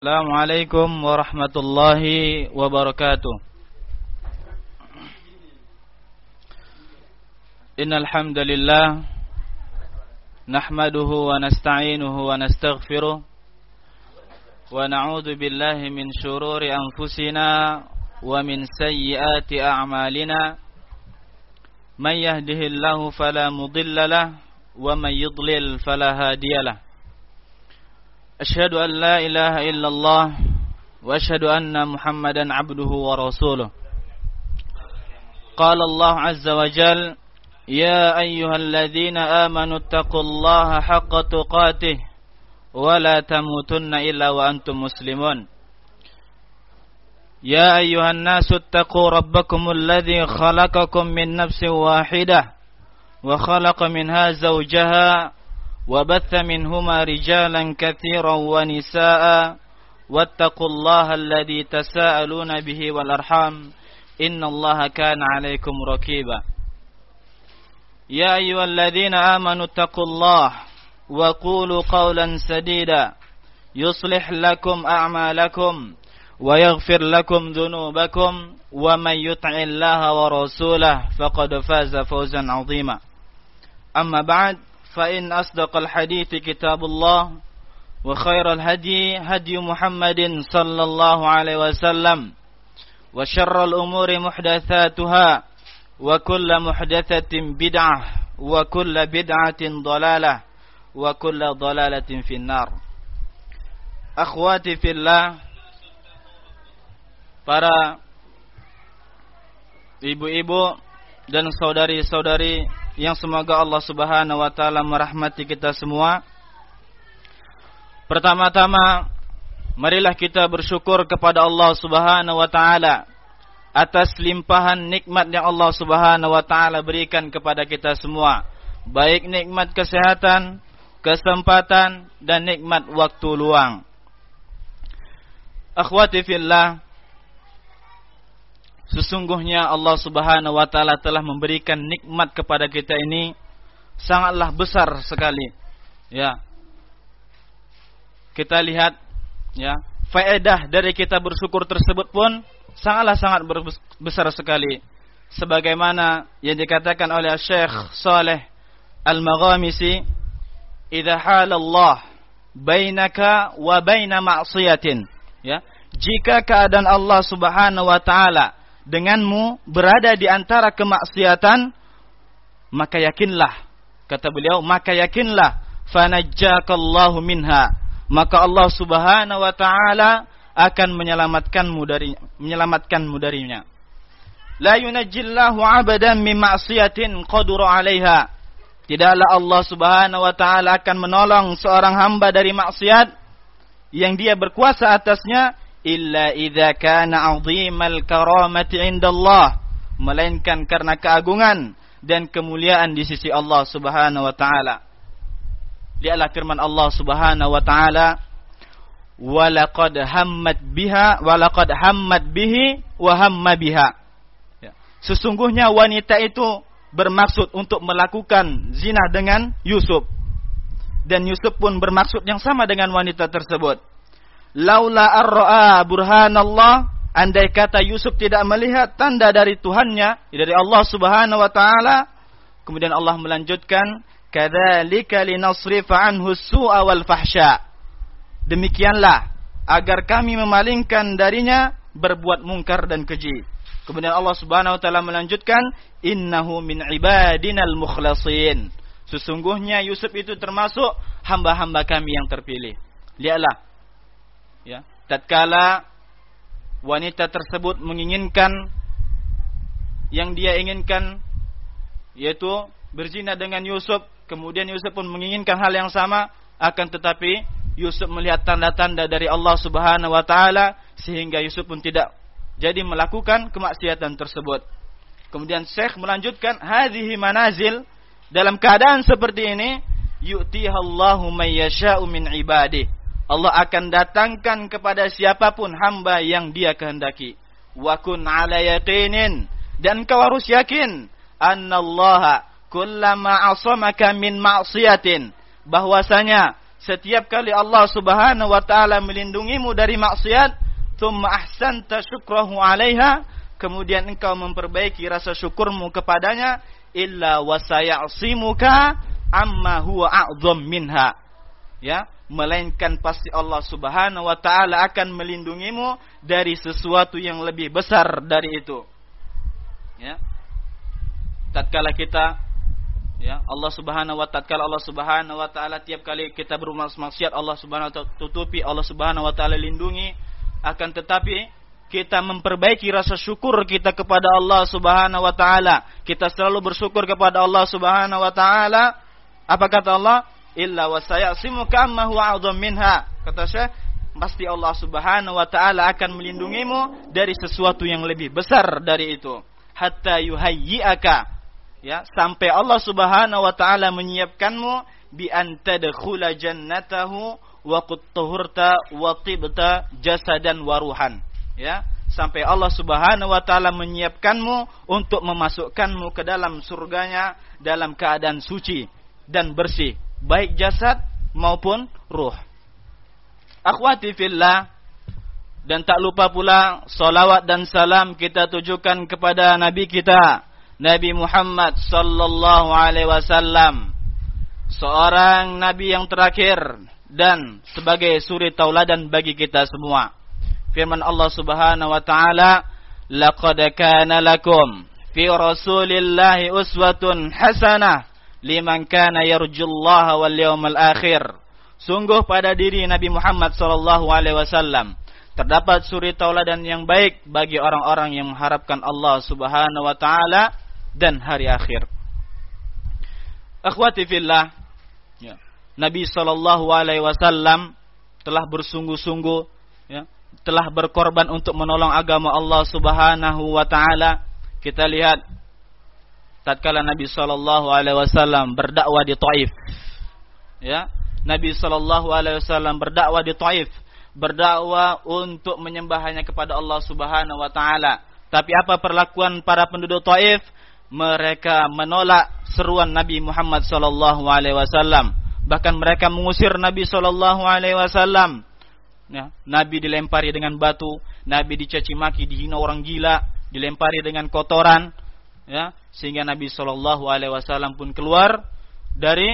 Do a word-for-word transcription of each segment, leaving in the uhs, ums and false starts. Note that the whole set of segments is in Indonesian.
Assalamualaikum warahmatullahi wabarakatuh. Innal hamdalillah nahmaduhu wa nasta'inuhu wa nastaghfiruh wa na'udzu billahi min shururi anfusina wa min sayyiati a'malina. Man yahdihillahu fala mudilla lahu wa man yudlil fala hadiyalah. أشهد أن لا إله إلا الله وأشهد أن محمدا عبده ورسوله. قال الله عز وجل يا أيها الذين آمنوا اتقوا الله حق تقاته ولا تموتن إلا وأنتم مسلمون. يا أيها الناس اتقوا ربكم الذي خلقكم من نفس واحدة وخلق منها زوجها وبث منهما رجالا كثيرا ونساء واتقوا الله الذي تساءلون به والأرحام إن الله كان عليكم رقيبا. يا أيها الذين آمنوا اتقوا الله وقولوا قولا سديدا يصلح لكم أعمالكم ويغفر لكم ذنوبكم ومن يطع الله ورسوله فقد فاز فوزا عظيما. أما بعد فإن أصدق الحديث كتاب الله وخير الهدي هدي محمد صلى الله عليه وسلم وشر الأمور محدثاتها وكل محدثة بدعة وكل بدعة ضلالة وكل ضلالة في النار. Akhwati fillah, para ibu-ibu dan saudari-saudari yang semoga Allah Subhanahu wa taala merahmati kita semua. Pertama-tama, marilah kita bersyukur kepada Allah Subhanahu wa taala atas limpahan nikmat yang Allah Subhanahu wa taala berikan kepada kita semua, baik nikmat kesehatan, kesempatan dan nikmat waktu luang. Akhwati fillah, sesungguhnya Allah Subhanahu wa taala telah memberikan nikmat kepada kita ini sangatlah besar sekali. Ya. Kita lihat ya, faedah dari kita bersyukur tersebut pun sangatlah sangat besar sekali. Sebagaimana yang dikatakan oleh Syekh Saleh Al-Maghamisi, "Idza halallah bainaka wa baina ma'siyatin." Ya, jika keadaan Allah Subhanahu wa taala denganmu berada di antara kemaksiatan, maka yakinlah, kata beliau, maka yakinlah fanajjakallahu minha, maka Allah Subhanahu wa taala akan menyelamatkanmu dari menyelamatkanmu darinya. La yunajjillahu 'abdan min ma'siyatin qadara 'alaiha. Tidaklah Allah Subhanahu wa taala akan menolong seorang hamba dari maksiat yang dia berkuasa atasnya, illa idza kana 'azimal karamati 'indallah, melainkan karena keagungan dan kemuliaan di sisi Allah Subhanahu wa taala. Lihatlah firman Allah Subhanahu wa taala, wa laqad hammat biha wa laqad hammat bihi wa hamma biha. Ya. Sesungguhnya wanita itu bermaksud untuk melakukan zina dengan Yusuf, dan Yusuf pun bermaksud yang sama dengan wanita tersebut. Laula ar-ra'a burhanallah, andai kata Yusuf tidak melihat tanda dari Tuhannya, dari Allah Subhanahu wa taala. Kemudian Allah melanjutkan, kadzalika linasrifa anhu as-su'a wal fahsya. Demikianlah agar kami memalingkan darinya berbuat mungkar dan keji. Kemudian Allah Subhanahu wa taala melanjutkan, innahu min ibadinal mukhlasin. Sesungguhnya Yusuf itu termasuk hamba-hamba kami yang terpilih. Lihatlah, ya, tatkala wanita tersebut menginginkan yang dia inginkan, yaitu berzina dengan Yusuf, kemudian Yusuf pun menginginkan hal yang sama, akan tetapi Yusuf melihat tanda-tanda dari Allah Subhanahu wa taala sehingga Yusuf pun tidak jadi melakukan kemaksiatan tersebut. Kemudian Syekh melanjutkan, hadhihi manazil, dalam keadaan seperti ini, yu'tihallahu may yasha'u min ibadihi, Allah akan datangkan kepada siapapun hamba yang dia kehendaki. Wa kun ala yaqinin, dan kau harus yakin, annallaha kullama asamaka min ma'siyatin, bahwasanya setiap kali Allah Subhanahu wa taala melindungimu dari maksiat, tsumma ahsanta syukrahu 'alaiha, kemudian engkau memperbaiki rasa syukurmu kepadanya, illa wasayasimuka amma huwa a'zam minha. Ya, melainkan pasti Allah Subhanahu wa taala akan melindungimu dari sesuatu yang lebih besar dari itu. Ya. Tatkala kita ya Allah Subhanahu wa taala Allah Subhanahu wa taala tiap kali kita bermaksiat, Allah Subhanahu wa taala tutupi, Allah Subhanahu wa taala lindungi, akan tetapi kita memperbaiki rasa syukur kita kepada Allah Subhanahu wa taala. Kita selalu bersyukur kepada Allah Subhanahu wa taala. Apa kata Allah? Illa wasayasimuka amma huwa a'zam minha. Kata Syekh, pasti Allah Subhanahu wa taala akan melindungimu dari sesuatu yang lebih besar dari itu. Hatta yuhayyi'aka, ya, sampai Allah Subhanahu wa taala menyiapkanmu bi an tadkhula jannatahu wa qad tahurta wa tibta jasadan wa ruhan. Ya, sampai Allah Subhanahu wa taala menyiapkanmu untuk memasukkanmu ke dalam surganya dalam keadaan suci dan bersih, baik jasad maupun ruh. Akhwati fillah, dan tak lupa pula salawat dan salam kita tujukan kepada Nabi kita, Nabi Muhammad sallallahu alaihi wasallam, seorang nabi yang terakhir dan sebagai suri tauladan bagi kita semua. Firman Allah Subhanahu wa taala, laqad kana lakum fi rasulillahi uswatun hasanah liman kana yarjullaha wal yawmal akhir. Sungguh pada diri Nabi Muhammad sallallahu alaihi wasallam terdapat suri tauladan yang baik bagi orang-orang yang mengharapkan Allah Subhanahu wa taala dan hari akhir. Akhwati fillah, ya, Nabi sallallahu alaihi wasallam telah bersungguh-sungguh, ya, telah berkorban untuk menolong agama Allah Subhanahu wa taala. Kita lihat tatkala Nabi sallallahu alaihi wasallam berdakwah di Taif. Ya, Nabi sallallahu alaihi wasallam berdakwah di Taif, berdakwah untuk menyembah hanya kepada Allah Subhanahu wa taala. Tapi apa perlakuan para penduduk Taif? Mereka menolak seruan Nabi Muhammad sallallahu alaihi wasallam. Bahkan mereka mengusir Nabi sallallahu alaihi wasallam. Ya, Nabi dilempari dengan batu, Nabi dicaci maki, dihina orang gila, dilempari dengan kotoran, ya, sehingga Nabi sallallahu alaihi wasallam pun keluar dari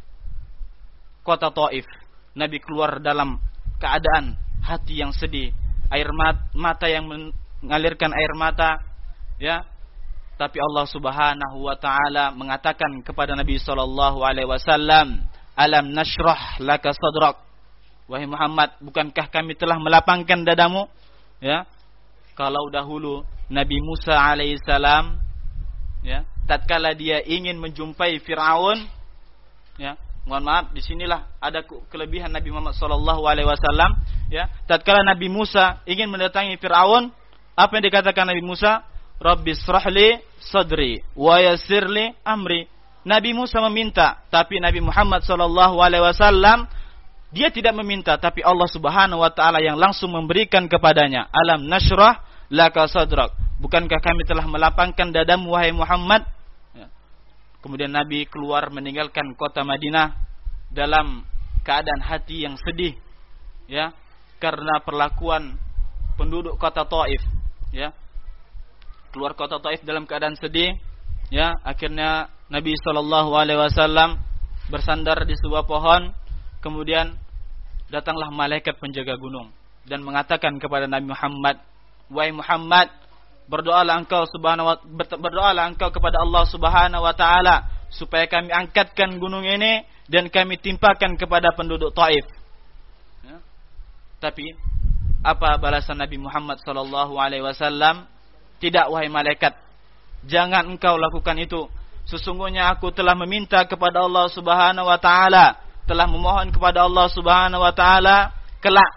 kota Taif. Nabi keluar dalam keadaan hati yang sedih, air mata yang mengalirkan air mata, ya. Tapi Allah Subhanahu wa taala mengatakan kepada Nabi sallallahu alaihi wasallam, "Alam nashrah laka sadrak?" Wahai Muhammad, bukankah kami telah melapangkan dadamu? Ya. Kalau dahulu Nabi Musa alaihissalam, ya, tatkala dia ingin menjumpai Firaun, ya, mohon maaf, disinilah ada kelebihan Nabi Muhammad sallallahu alaihi wasallam, ya. Tatkala Nabi Musa ingin mendatangi Firaun, apa yang dikatakan Nabi Musa? Rabbi srahli sadri wa yassirli amri. Nabi Musa meminta, tapi Nabi Muhammad sallallahu alaihi wasallam dia tidak meminta, tapi Allah Subhanahu wa taala yang langsung memberikan kepadanya. Alam nashrah laka sadrak. Bukankah kami telah melapangkan dadamu wahai Muhammad? Ya. Kemudian Nabi keluar meninggalkan kota Madinah dalam keadaan hati yang sedih, ya, karena perlakuan penduduk kota Taif, ya. Keluar kota Taif dalam keadaan sedih, ya. Akhirnya Nabi sallallahu alaihi wasallam bersandar di sebuah pohon. Kemudian datanglah malaikat penjaga gunung dan mengatakan kepada Nabi Muhammad, "Wahai Muhammad, berdoalah engkau subhanahu wa, berdoalah engkau kepada Allah Subhanahu wa taala supaya kami angkatkan gunung ini dan kami timpakan kepada penduduk Taif." Ya. Tapi apa balasan Nabi Muhammad sallallahu alaihi wasallam? Tidak, wahai malaikat, jangan engkau lakukan itu. Sesungguhnya aku telah meminta kepada Allah Subhanahu wa taala, telah memohon kepada Allah Subhanahu wa taala, kelak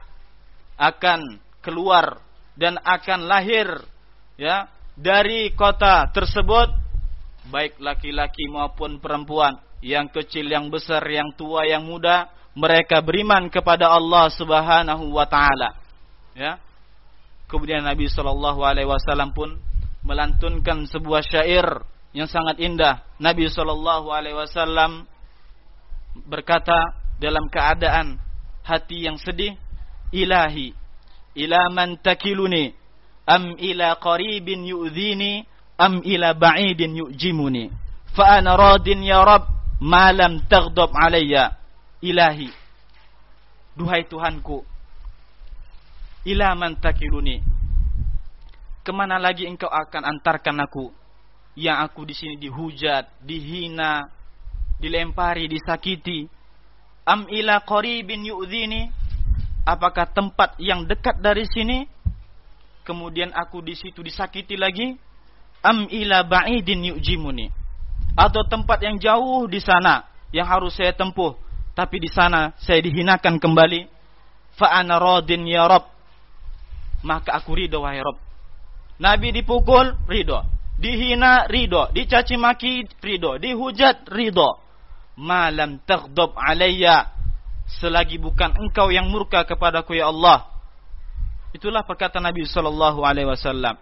akan keluar dan akan lahir, ya, dari kota tersebut baik laki-laki maupun perempuan, yang kecil, yang besar, yang tua, yang muda, mereka beriman kepada Allah Subhanahu wa taala, ya. Kemudian Nabi sallallahu alaihi wasallam pun melantunkan sebuah syair yang sangat indah. Nabi sallallahu alaihi wasallam berkata, dalam keadaan hati yang sedih, ilahi ila man takiluni am ila qaribin yu'dhini am ila ba'idin yu'jimuni fa ana radin ya Rabb ma lam taghdab alayya. Ilahi, duhai Tuhanku, ila man takiluni, kemana lagi engkau akan antarkan aku, yang aku di sini dihujat, dihina, dilempari, disakiti. Am ila qaribin yu'dhini, apakah tempat yang dekat dari sini kemudian aku di situ disakiti lagi? Am ila ba'idin yu'jimuni, atau tempat yang jauh di sana yang harus saya tempuh, tapi di sana saya dihinakan kembali. Fa ana radin ya Rabb, maka aku ridho wahai Rabb. Nabi dipukul, ridho. Dihina, ridho. Dicaci maki, ridho. Dihujat, ridho. Malam taghdab alayya, selagi bukan engkau yang murka kepadaku ya Allah. Itulah perkataan Nabi sallallahu alaihi wasallam.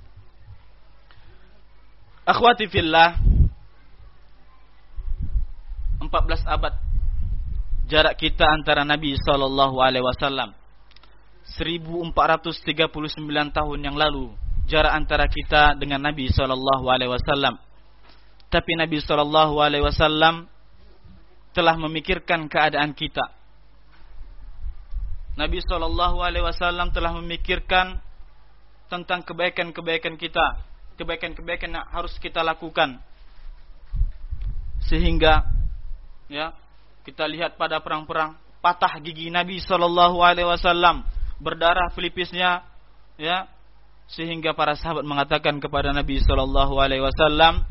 Akhwati fillah, empat belas abad jarak kita antara Nabi sallallahu alaihi wasallam. seribu empat ratus tiga puluh sembilan tahun yang lalu jarak antara kita dengan Nabi sallallahu alaihi wasallam. Tapi Nabi sallallahu alaihi wasallam telah memikirkan keadaan kita. Nabi sallallahu alaihi wasallam telah memikirkan tentang kebaikan-kebaikan kita, kebaikan-kebaikan yang harus kita lakukan. Sehingga ya, kita lihat pada perang-perang, patah gigi Nabi sallallahu alaihi wasallam, berdarah pelipisnya, ya, sehingga para sahabat mengatakan kepada Nabi sallallahu alaihi wasallam,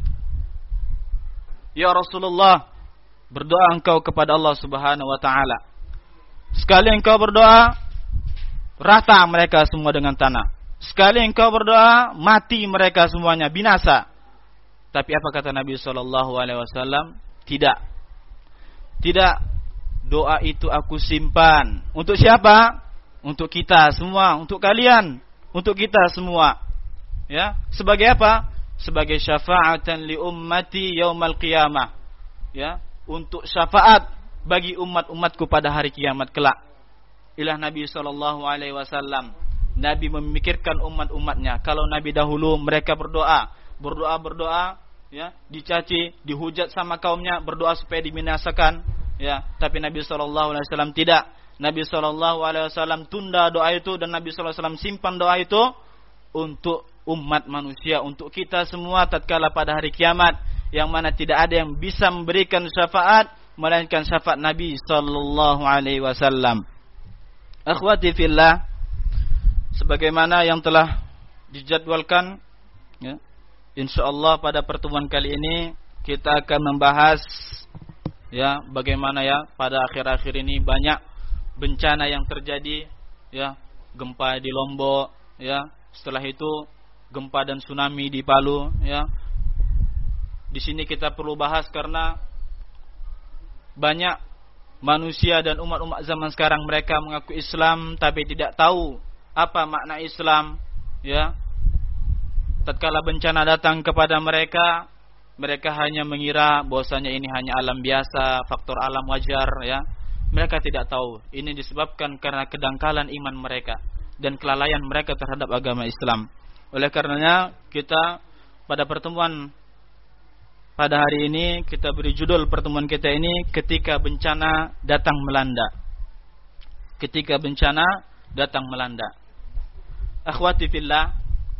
"Ya Rasulullah, berdoa engkau kepada Allah Subhanahu wa taala. Sekali engkau berdoa, rata mereka semua dengan tanah. Sekali engkau berdoa, mati mereka semuanya, binasa." Tapi apa kata Nabi sallallahu alaihi wasallam? Tidak. Tidak. Doa itu aku simpan. Untuk siapa? Untuk kita semua, untuk kalian, untuk kita semua. Ya, sebagai apa? Sebagai syafaatan li ummati yaumal qiyamah. Ya, untuk syafaat bagi umat-umatku pada hari kiamat kelak. Ilah Nabi sallallahu alaihi wasallam. Nabi memikirkan umat-umatnya. Kalau Nabi dahulu mereka berdoa, berdoa berdoa, ya, dicaci, dihujat sama kaumnya, berdoa supaya dibinasakan, ya. Tapi Nabi sallallahu alaihi wasallam tidak. Nabi sallallahu alaihi wasallam tunda doa itu, dan Nabi sallallahu alaihi wasallam simpan doa itu untuk umat manusia, untuk kita semua tatkala pada hari kiamat, yang mana tidak ada yang bisa memberikan syafaat melainkan syafaat Nabi sallallahu alaihi wasallam. Akhwati fillah, sebagaimana yang telah dijadwalkan, ya, insyaallah pada pertemuan kali ini kita akan membahas, ya, bagaimana ya pada akhir-akhir ini banyak bencana yang terjadi, ya, gempa di Lombok, ya, setelah itu gempa dan tsunami di Palu, ya. Di sini kita perlu bahas karena banyak manusia dan umat-umat zaman sekarang mereka mengaku Islam tapi tidak tahu apa makna Islam, ya. Tatkala bencana datang kepada mereka, mereka hanya mengira bahwasanya ini hanya alam biasa, faktor alam wajar, ya. Mereka tidak tahu ini disebabkan karena kedangkalan iman mereka dan kelalaian mereka terhadap agama Islam. Oleh karenanya kita pada pertemuan pada hari ini kita beri judul pertemuan kita ini, ketika bencana datang melanda. Ketika bencana datang melanda. Akhwati fillah,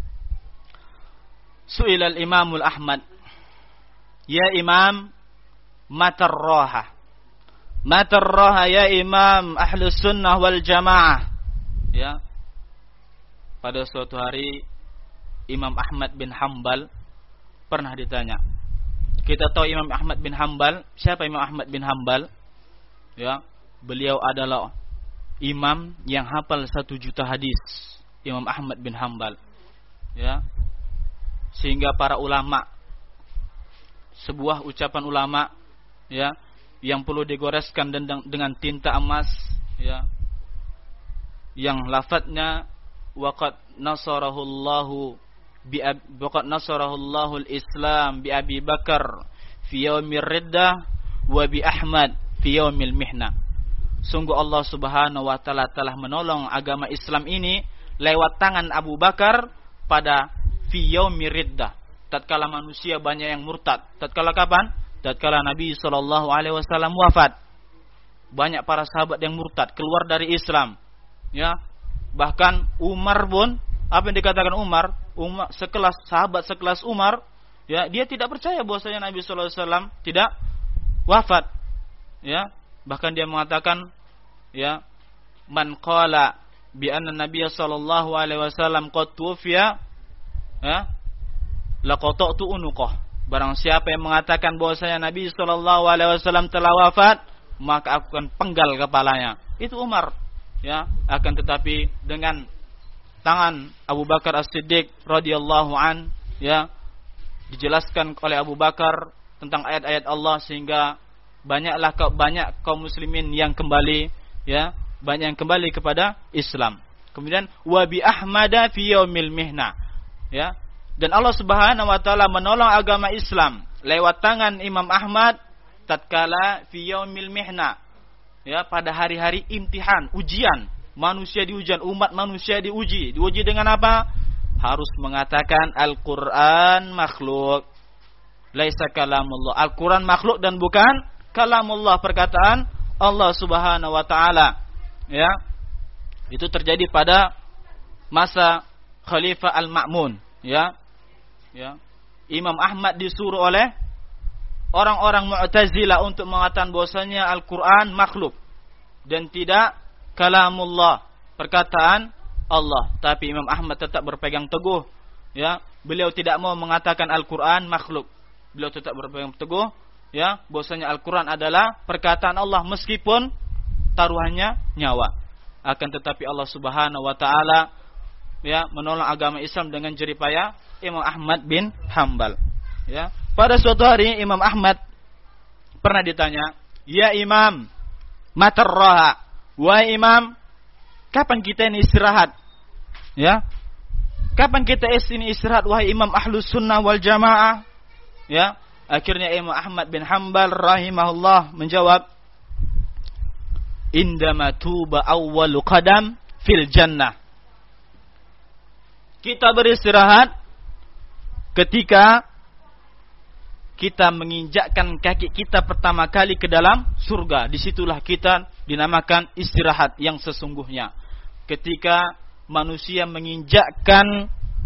su'ila al-Imam al-Ahmad, "Ya Imam, matar raha?" Matar raha ya Imam Ahlus Sunnah wal Jamaah. Ya. Pada suatu hari Imam Ahmad bin Hanbal pernah ditanya. Kita tahu Imam Ahmad bin Hanbal. Siapa Imam Ahmad bin Hanbal? Ya, beliau adalah imam yang hafal satu juta hadis. Imam Ahmad bin Hanbal. Ya, sehingga para ulama, sebuah ucapan ulama, ya, yang perlu digoreskan dengan tinta emas, ya, yang lafadznya waqad nasarahullahu bi waqad nasarahullahu al-Islam bi Abi Bakar fi yaumir riddah wa bi Ahmad fi yaumil mihna. sungguh Allah Subhanahu wa taala telah menolong agama Islam ini lewat tangan Abu Bakar pada fi yaumir riddah, tatkala manusia banyak yang murtad. Tatkala kapan? Tatkala Nabi sallallahu alaihi wasallam wafat. Banyak para sahabat yang murtad, keluar dari Islam. Ya. Bahkan Umar pun, apa yang dikatakan Umar, Umar sekelas sahabat sekelas Umar, ya, dia tidak percaya bahwasanya Nabi sallallahu alaihi wasallam tidak wafat. Ya. Bahkan dia mengatakan, ya, man qala bi anna Nabiy sallallahu alaihi wasallam qad tuwfiya, ya, laqata'tu unuqah. Barang siapa yang mengatakan bahwasanya Nabi sallallahu alaihi wasallam telah wafat, maka aku akan penggal kepalanya. Itu Umar, ya. Akan tetapi dengan tangan Abu Bakar As-Siddiq radhiyallahu an, ya, dijelaskan oleh Abu Bakar tentang ayat-ayat Allah sehingga banyaklah banyak kaum muslimin yang kembali, ya, banyak yang kembali kepada Islam. Kemudian wa bi ahmada fi yaumil mihna, ya. Dan Allah Subhanahu wa taala menolong agama Islam lewat tangan Imam Ahmad tatkala fi yaumil mihna, ya, pada hari-hari imtihan, ujian. Manusia diujian, umat manusia diuji. Diuji dengan apa? Harus mengatakan Al-Qur'an makhluk. Laisa kalamullah. Al-Qur'an makhluk dan bukan kalamullah, perkataan Allah Subhanahu wa taala. Ya. Itu terjadi pada masa Khalifah Al-Ma'mun, ya. Ya. Imam Ahmad disuruh oleh orang-orang Mu'tazilah untuk mengatakan bahwasanya Al-Qur'an makhluk dan tidak kalamullah, perkataan Allah. Tapi Imam Ahmad tetap berpegang teguh, ya. Beliau tidak mau mengatakan Al-Qur'an makhluk. Beliau tetap berpegang teguh, ya, bahwasanya Al-Qur'an adalah perkataan Allah meskipun taruhannya nyawa. Akan tetapi Allah Subhanahu wa taala, ya, menolong agama Islam dengan jerih payah Imam Ahmad bin Hanbal, ya. Pada suatu hari Imam Ahmad pernah ditanya, "Ya Imam, matar raha?" Wahai Imam, kapan kita ini istirahat? Ya. Kapan kita ini istirahat wahai Imam Ahlus Sunnah wal Jamaah? Ya. Akhirnya Imam Ahmad bin Hanbal rahimahullah menjawab, "Indama tuba awwalu qadam fil jannah." Kita beristirahat ketika kita menginjakkan kaki kita pertama kali ke dalam surga. Disitulah kita dinamakan istirahat yang sesungguhnya. Ketika manusia menginjakkan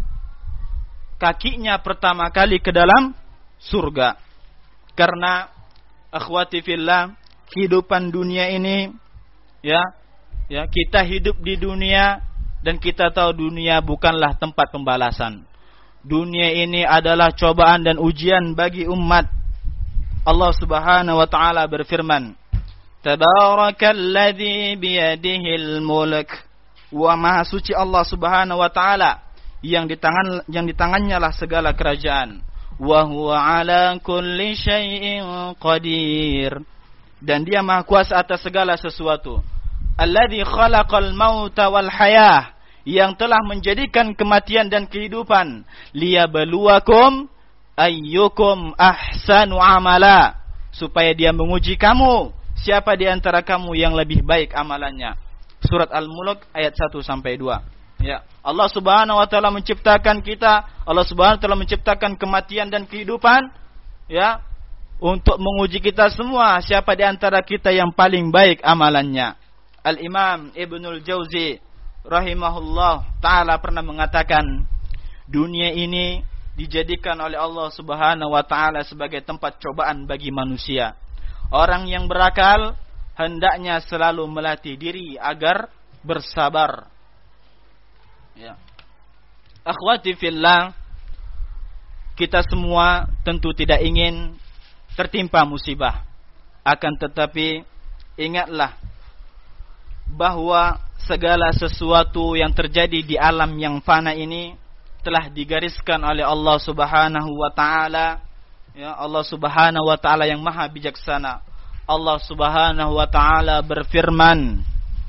kakinya pertama kali ke dalam surga. Karena akhwati fillah, kehidupan dunia ini, ya, ya, kita hidup di dunia dan kita tahu dunia bukanlah tempat pembalasan. Dunia ini adalah cobaan dan ujian bagi umat. Allah Subhanahu wa taala berfirman, "Tabarakalladzi biyadihil mulk." Wa maha suci Allah Subhanahu wa taala yang di tangan yang di tangannya lah segala kerajaan. Wa huwa ala kulli syai'in qadir. Dan dia maha kuasa atas segala sesuatu. Alladzi khalaqal mauta wal hayah, yang telah menjadikan kematian dan kehidupan, liyabluwakum ayyukum ahsanu amala, supaya dia menguji kamu siapa di antara kamu yang lebih baik amalannya. Surat Al-Mulk ayat satu sampai dua. Ya, Allah Subhanahu wa taala menciptakan kita, Allah Subhanahu wa taala menciptakan kematian dan kehidupan, ya, untuk menguji kita semua siapa di antara kita yang paling baik amalannya. Al-Imam Ibnul Jauzi rahimahullah ta'ala pernah mengatakan, dunia ini dijadikan oleh Allah Subhanahu wa ta'ala sebagai tempat cobaan bagi manusia. Orang yang berakal hendaknya selalu melatih diri agar bersabar. Ya. Akhwati fillah, kita semua tentu tidak ingin tertimpa musibah. Akan tetapi ingatlah bahwa segala sesuatu yang terjadi di alam yang fana ini telah digariskan oleh Allah Subhanahu wa taala. Ya, Allah Subhanahu wa taala yang maha bijaksana. Allah Subhanahu wa taala berfirman,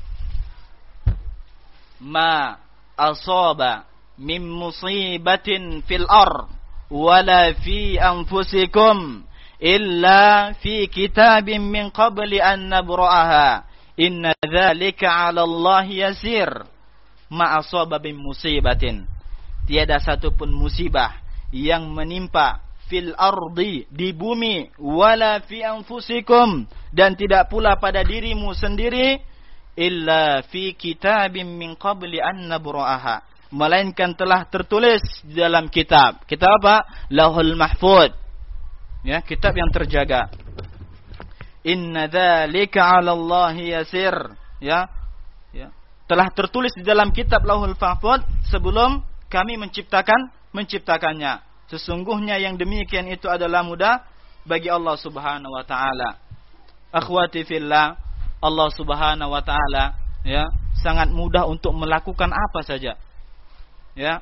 "Ma asaba min musibatin fil ard wala fi anfusikum illa fi kitabin min qabli an nabra'aha inna dzalika 'ala Allah yasir ma asaba min musibatin. Tiada satupun musibah yang menimpa fil ardi, di bumi, wala fi anfusikum, dan tidak pula pada dirimu sendiri, illa fi kitabim min qabli an nabra'aha, melainkan telah tertulis di dalam kitab. Kitab apa? Lauhul Mahfuz. Ya, kitab yang terjaga. Inna dzalika 'ala Allah yasir. Ya. Ya. Telah tertulis di dalam kitab Lauhul Mahfuz sebelum kami menciptakan menciptakannya. Sesungguhnya yang demikian itu adalah mudah bagi Allah Subhanahu wa taala. Akhwati fillah, Allah Subhanahu wa taala ya sangat mudah untuk melakukan apa saja. Ya.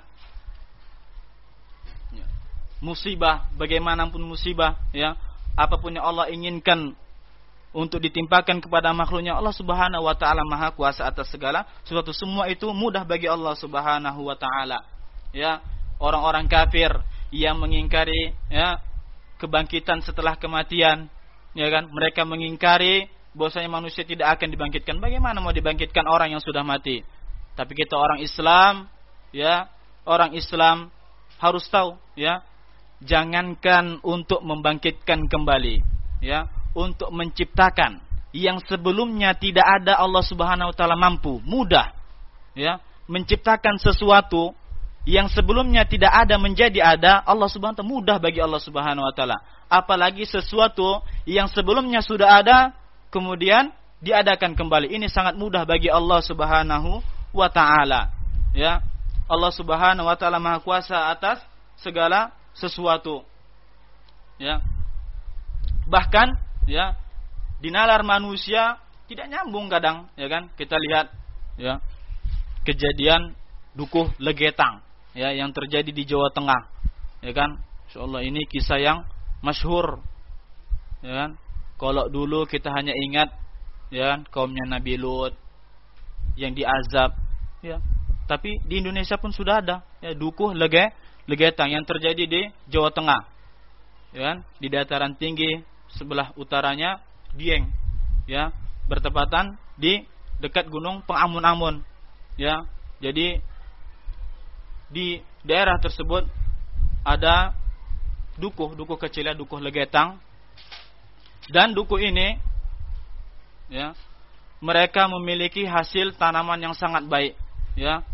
Musibah, bagaimanapun musibah ya, apapun yang Allah inginkan untuk ditimpakan kepada makhluknya, Allah Subhanahu wa taala Maha Kuasa atas segala sesuatu. Semua itu mudah bagi Allah Subhanahu wa taala. Ya, orang-orang kafir yang mengingkari ya kebangkitan setelah kematian, ya kan? Mereka mengingkari bahwasanya manusia tidak akan dibangkitkan. Bagaimana mau dibangkitkan orang yang sudah mati? Tapi kita orang Islam, ya, orang Islam harus tahu, ya, jangankan untuk membangkitkan kembali, ya, untuk menciptakan yang sebelumnya tidak ada, Allah Subhanahu wa taala mampu, mudah, ya, menciptakan sesuatu yang sebelumnya tidak ada menjadi ada, Allah Subhanahu wa taala mudah bagi Allah Subhanahu wa taala. Apalagi sesuatu yang sebelumnya sudah ada kemudian diadakan kembali. Ini sangat mudah bagi Allah Subhanahu wa taala. Ya. Allah Subhanahu wa taala Maha Kuasa atas segala sesuatu. Ya. Bahkan ya di nalar manusia tidak nyambung kadang, ya kan? Kita lihat ya kejadian dukuh legetang ya yang terjadi di Jawa Tengah, ya kan? Insyaallah ini kisah yang masyhur, ya kan? Kalau dulu kita hanya ingat ya kan kaumnya Nabi Lut yang diazab, ya. Tapi di Indonesia pun sudah ada ya dukuh lege legetang yang terjadi di Jawa Tengah, ya kan? Di dataran tinggi sebelah utaranya Dieng, ya, bertepatan di dekat Gunung Pengamun-amun, ya. Jadi di daerah tersebut ada dukuh, dukuh kecilnya, dukuh legetang. Dan dukuh ini ya, mereka memiliki hasil tanaman yang sangat baik, ya.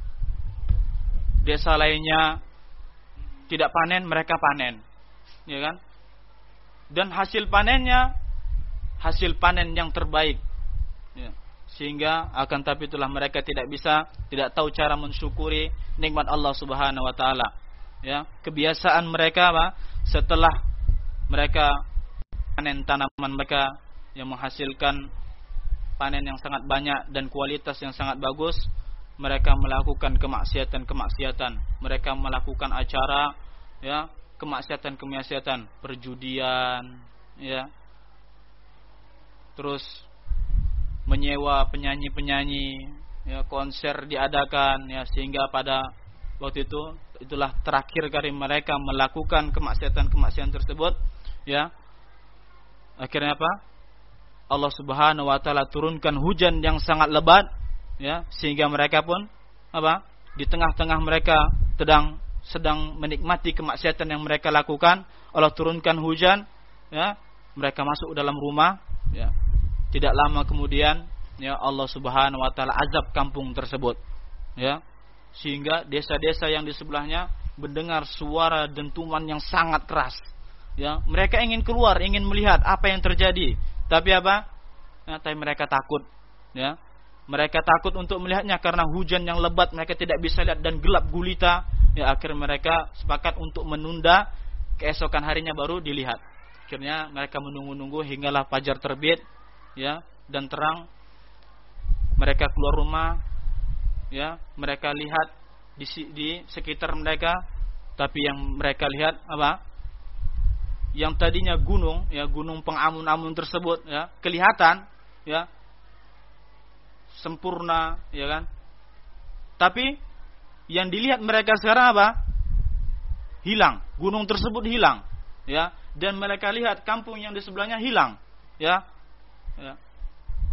Desa lainnya tidak panen, mereka panen, ya kan? Dan hasil panennya hasil panen yang terbaik, ya. Sehingga akan tapi itulah mereka tidak bisa, tidak tahu cara mensyukuri nikmat Allah Subhanahu wa taala. Ya, kebiasaan mereka apa? Setelah mereka panen tanaman mereka yang menghasilkan panen yang sangat banyak dan kualitas yang sangat bagus, mereka melakukan kemaksiatan-kemaksiatan. Mereka melakukan acara ya, kemaksiatan-kemaksiatan, perjudian, ya. Terus menyewa penyanyi-penyanyi, ya, konser diadakan, ya, sehingga pada waktu itu itulah terakhir kali mereka melakukan kemaksiatan-kemaksiatan tersebut, ya. Akhirnya apa? Allah Subhanahu wa taala turunkan hujan yang sangat lebat, ya, sehingga mereka pun apa? Di tengah-tengah mereka sedang sedang menikmati kemaksiatan yang mereka lakukan, Allah turunkan hujan, ya. Mereka masuk dalam rumah, ya. Tidak lama kemudian ya Allah Subhanahu wa taala azab kampung tersebut, ya. Sehingga desa-desa yang di sebelahnya mendengar suara dentuman yang sangat keras, ya. Mereka ingin keluar, ingin melihat apa yang terjadi, tapi apa? Ya, tapi mereka takut, ya. Mereka takut untuk melihatnya karena hujan yang lebat, mereka tidak bisa lihat dan gelap gulita, ya. Akhirnya mereka sepakat untuk menunda, keesokan harinya baru dilihat. Akhirnya mereka menunggu-nunggu hinggalah fajar terbit, ya, dan terang. Mereka keluar rumah, ya, mereka lihat di, di sekitar mereka, tapi yang mereka lihat apa? Yang tadinya gunung, ya, gunung Pengamun-amun tersebut, ya, kelihatan, ya, sempurna, ya kan? Tapi yang dilihat mereka sekarang apa? Hilang, gunung tersebut hilang, ya, dan mereka lihat kampung yang di sebelahnya hilang, ya. Ya.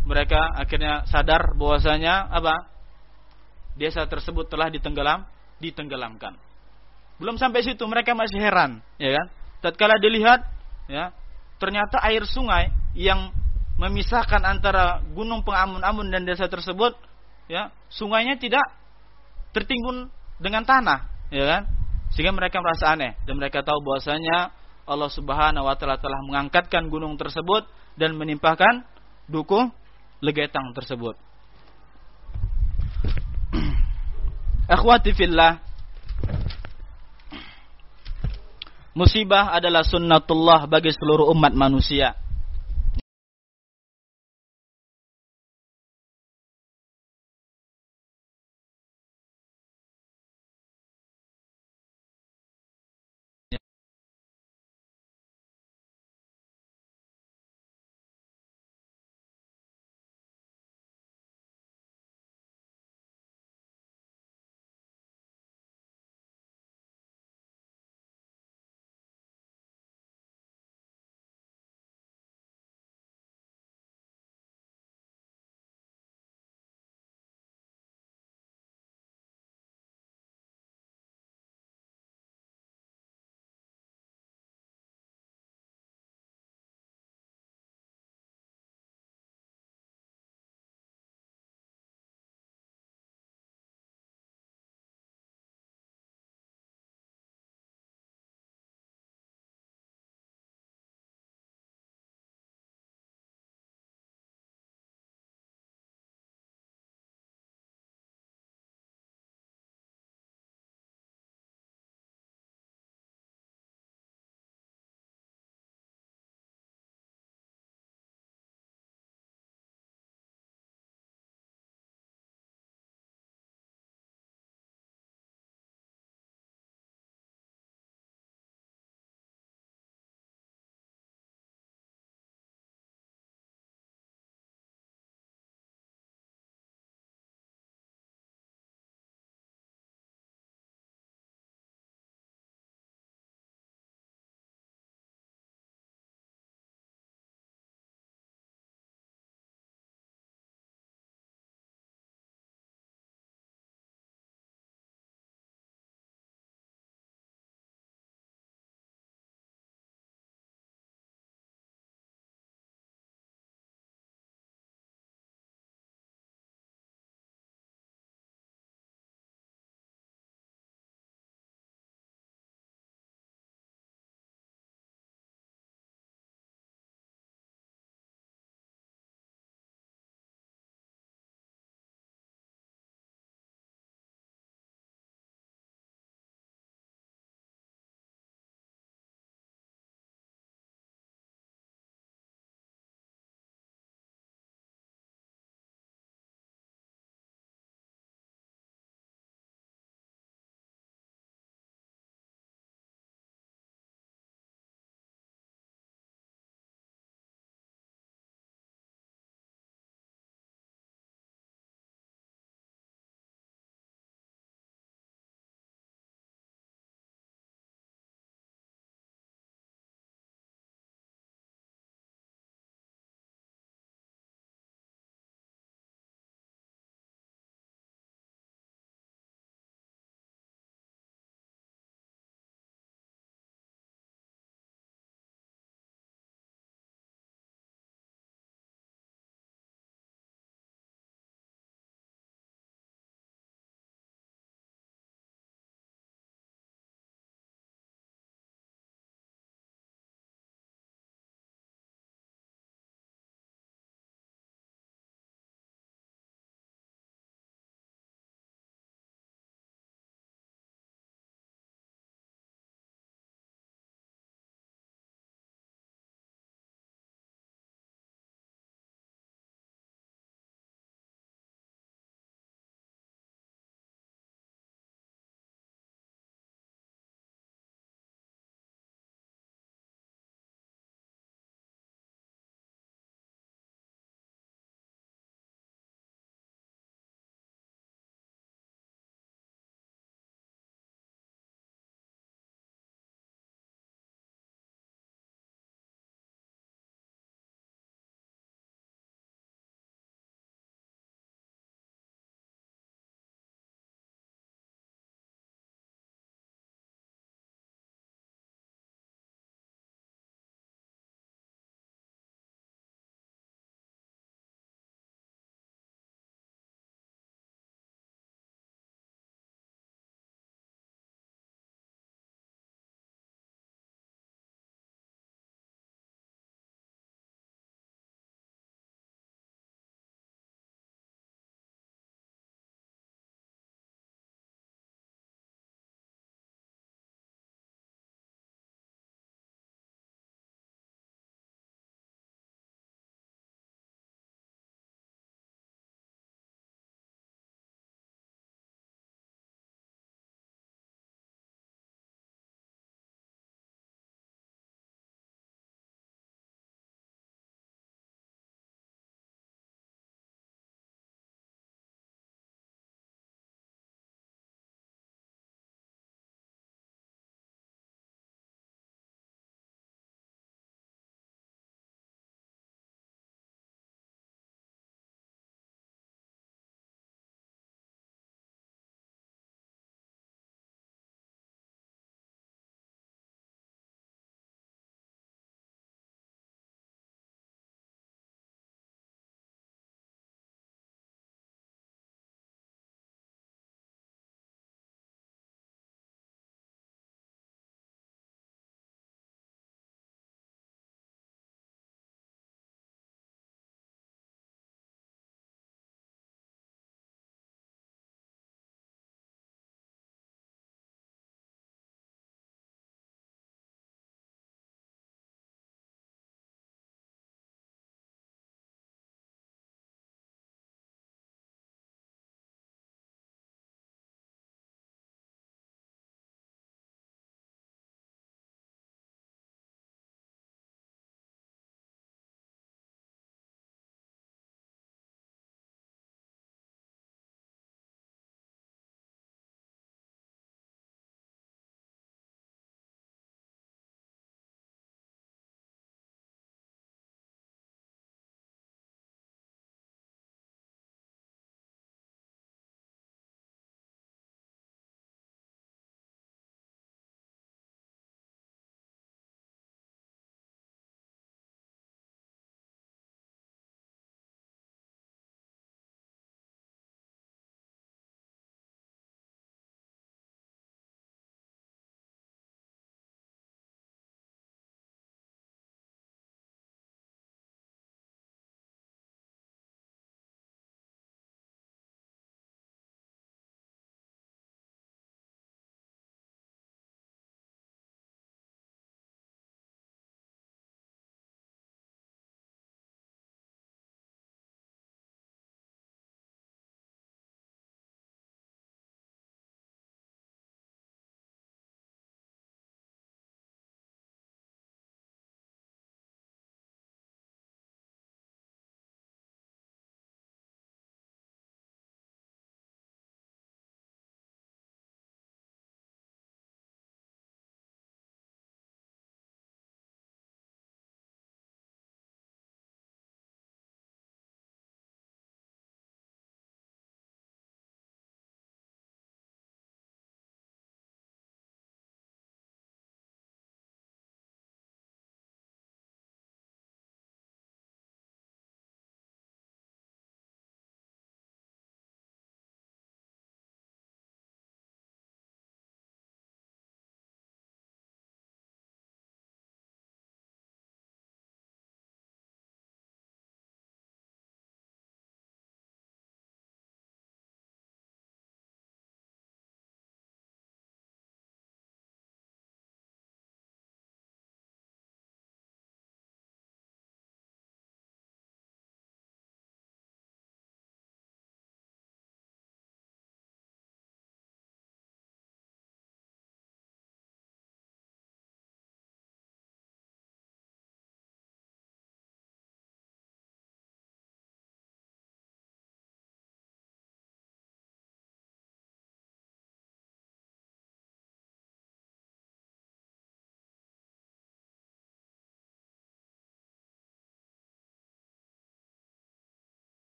mereka akhirnya sadar bahwasanya apa? Desa tersebut telah ditenggelam, ditenggelamkan. Belum sampai situ mereka masih heran, ya kan? Tatkala dilihat, ya, ternyata air sungai yang memisahkan antara gunung pengamun-amun dan desa tersebut, ya, sungainya tidak tertimbun dengan tanah, ya kan? Sehingga mereka merasa aneh dan mereka tahu bahwasanya Allah Subhanahu wa taala telah mengangkatkan gunung tersebut dan menimpakan duku legetang tersebut. Akhwati fillah, musibah adalah sunnatullah bagi seluruh umat manusia.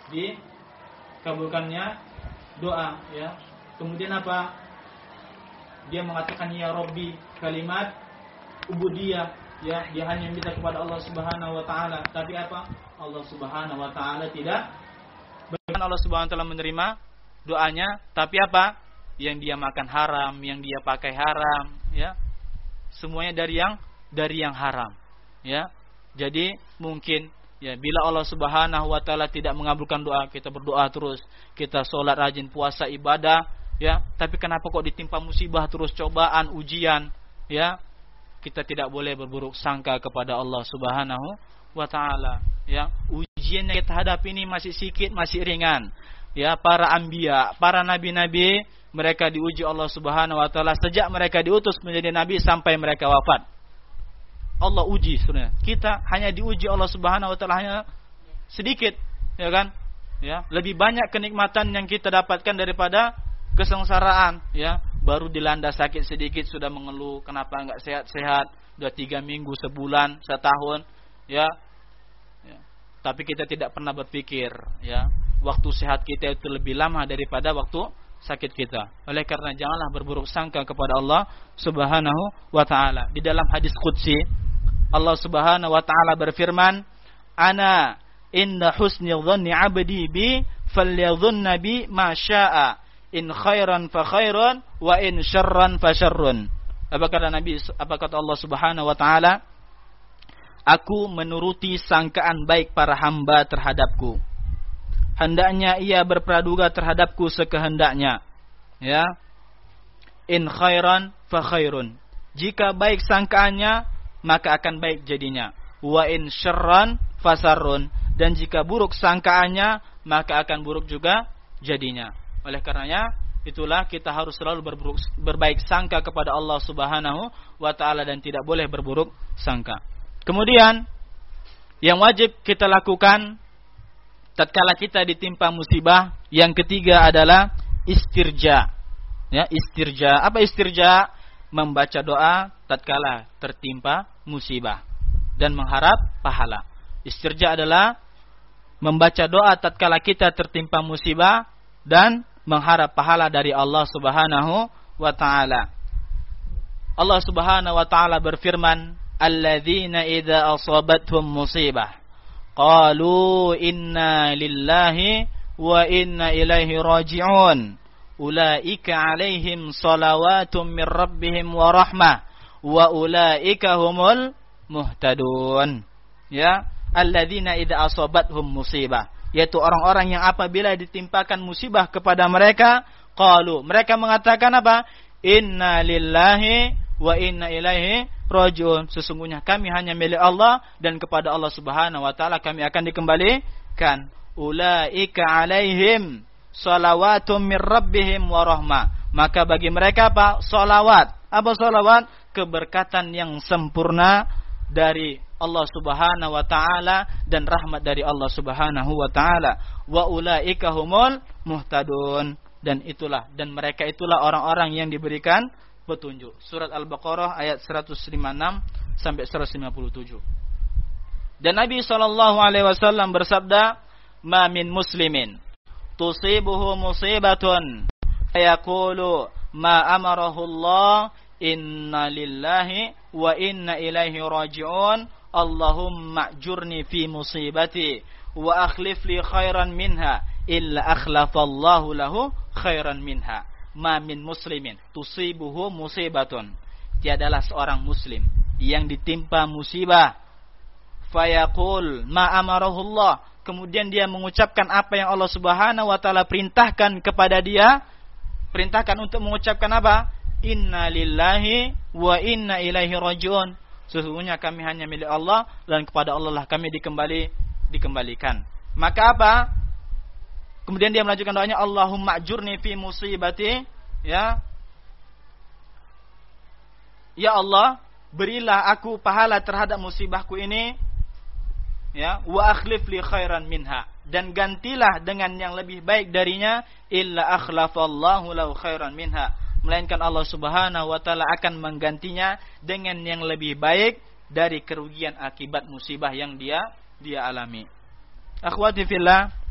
dikabulkannya doa, ya. Kemudian apa? Dia mengatakan ya Rabbi, kalimat ubudiyah, ya, dia hanya minta kepada Allah Subhanahu wa taala, tapi apa? Allah Subhanahu wa taala tidak, bahkan Allah Subhanahu wa taala menerima doanya, tapi apa? Yang dia makan haram, yang dia pakai haram, ya. Semuanya dari yang dari yang haram, ya. Jadi mungkin, ya, bila Allah Subhanahu wa taala tidak mengabulkan doa, kita berdoa terus, kita sholat rajin, puasa, ibadah, ya, tapi kenapa kok ditimpa musibah terus, cobaan, ujian, ya? Kita tidak boleh berburuk sangka kepada Allah Subhanahu wa taala, ya. Ujian yang kita hadapi ini masih sedikit, masih ringan. Ya, para anbiya, para nabi-nabi, mereka diuji Allah Subhanahu wa taala sejak mereka diutus menjadi nabi sampai mereka wafat. Allah uji sebenarnya. Kita hanya diuji Allah Subhanahu wa taala hanya sedikit, ya kan? Ya, lebih banyak kenikmatan yang kita dapatkan daripada kesengsaraan, ya. Baru dilanda sakit sedikit sudah mengeluh, kenapa enggak sehat-sehat, sudah tiga minggu, sebulan, setahun, ya. Ya. Tapi kita tidak pernah berpikir, ya, waktu sehat kita itu lebih lama daripada waktu sakit kita. Oleh karena janganlah berburuk sangka kepada Allah Subhanahu wa taala. Di dalam hadis qudsi Allah Subhanahu wa taala berfirman, "Ana inda husni dhanni 'abdi bi falyadhunna bi ma syaa. In khairan fa khairun wa in syarran fa syarrun." Apa kata Nabi, apa kata Allah Subhanahu wa taala? Aku menuruti sangkaan baik para hamba terhadapku. Hendaknya ia berpraduga terhadapku sekehendaknya. Ya. In khairan fa khairun. Jika baik sangkaannya, maka akan baik jadinya. Wa in syarran fa syarrun. Dan jika buruk sangkaannya, maka akan buruk juga jadinya. Oleh karenanya, itulah kita harus selalu berburuk, berbaik sangka kepada Allah Subhanahu wa taala dan tidak boleh berburuk sangka. Kemudian yang wajib kita lakukan tatkala kita ditimpa musibah, yang ketiga adalah istirja. Ya, istirja. Apa istirja? Membaca doa tatkala tertimpa musibah dan mengharap pahala. Istirja adalah membaca doa tatkala kita tertimpa musibah dan mengharap pahala dari Allah Subhanahu wa taala. Allah Subhanahu wa taala berfirman, "Alladzina idza asabathum musibah qalu inna lillahi wa inna ilaihi raji'un. Ulaika 'alaihim salawatum mir rabbihim wa rahmah wa ulaika humul muhtadun." Ya, alladzina idza asabathum musibah, yaitu orang-orang yang apabila ditimpakan musibah kepada mereka, qalu, mereka mengatakan apa? Inna lillahi wa inna ilaihi raji'un. Sesungguhnya kami hanya milik Allah dan kepada Allah Subhanahu wa taala kami akan dikembalikan. Ulaika 'alaihim salawatum mir rabbihim wa rahmah. Maka bagi mereka apa? Salawat. Apa salawat? Keberkatan yang sempurna dari Allah Subhanahu wa taala dan rahmat dari Allah Subhanahu wa taala. Wa ulaika humul muhtadun. Dan itulah dan mereka itulah orang-orang yang diberikan petunjuk. Surat Al-Baqarah ayat seratus lima puluh enam sampai seratus lima puluh tujuh. Dan Nabi sallallahu alaihi wasallam bersabda, "Ma min muslimin tusibuhu musibatun yaqulu ma amarahu Allah inna lillahi wa inna ilaihi raji'un. Allahumma ajurni fi musibati wa akhlif li khairan minha illa akhlafallahu lahu khairan minha." Ma min muslimin tusibuhu musibatun. Tiadalah seorang muslim yang ditimpa musibah fayaqul ma amarahullah, kemudian dia mengucapkan apa yang Allah Subhanahu wa taala perintahkan kepada dia, perintahkan untuk mengucapkan apa? Inna lillahi wa inna ilaihi raji'un. Sesungguhnya kami hanya milik Allah dan kepada Allah lah kami dikembali dikembalikan. Maka apa? Kemudian dia melanjutkan doanya, Allahumma ajurni fi musibati, ya. Ya Allah, berilah aku pahala terhadap musibahku ini, ya, wa akhlif li khairan minha, dan gantilah dengan yang lebih baik darinya, illa akhlafallahu lahu khairan minha, melainkan Allah Subhanahu wa taala akan menggantinya dengan yang lebih baik dari kerugian akibat musibah yang dia dia alami. Akhwati fillah,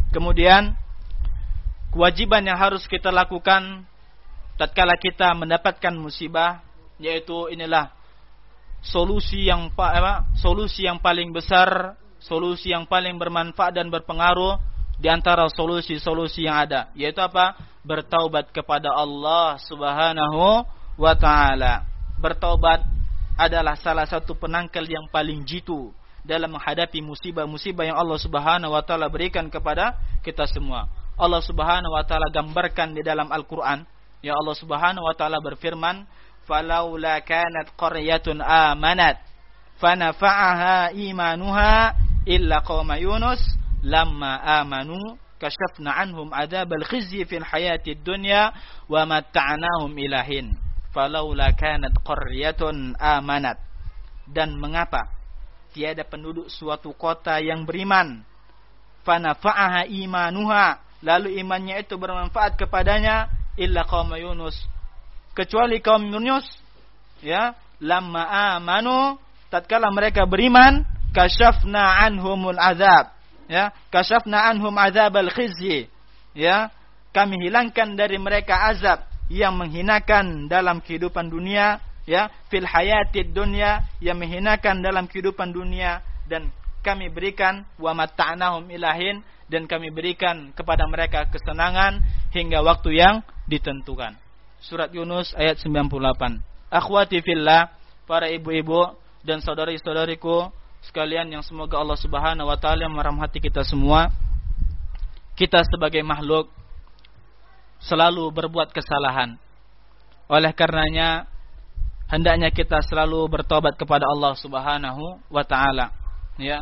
Kemudian kewajiban yang harus kita lakukan tatkala kita mendapatkan musibah, yaitu inilah solusi yang apa? Solusi yang paling besar, solusi yang paling bermanfaat dan berpengaruh di antara solusi-solusi yang ada, yaitu apa? Bertaubat kepada Allah Subhanahu wa taala. Bertaubat adalah salah satu penangkal yang paling jitu dalam menghadapi musibah-musibah yang Allah Subhanahu wa taala berikan kepada kita semua. Allah Subhanahu wa taala gambarkan di dalam Al-Qur'an, ya Allah Subhanahu wa taala berfirman, "Falaula kanat qaryatun amanat fanafa'aha imanuha illa qauma Yunus lamma amanu kashafna anhum adzabal khizyi fil hayatid dunya wa matta'nahum ilahin." Falaula kanat qaryatun amanat. Dan mengapa tiada penduduk suatu kota yang beriman, fanafa'aha imanuha, lalu imannya itu bermanfaat kepadanya, illa qaum Yunus, kecuali kaum Yunus, ya, lamma amanu, tatkala mereka beriman, kashafna anhumul azab, ya, kashafna anhum azabal khizyi, ya, kami hilangkan dari mereka azab yang menghinakan dalam kehidupan dunia, ya, fil hayatid dunya, yang menghinakan dalam kehidupan dunia, dan kami berikan wa matta'nahum ilahin, dan kami berikan kepada mereka kesenangan hingga waktu yang ditentukan. Surat Yunus ayat sembilan puluh delapan. Akhwati fillah, para ibu-ibu dan saudari-saudariku sekalian yang semoga Allah Subhanahu wa taala merahmati kita semua. Kita sebagai makhluk selalu berbuat kesalahan. Oleh karenanya hendaknya kita selalu bertobat kepada Allah Subhanahu wa taala, ya.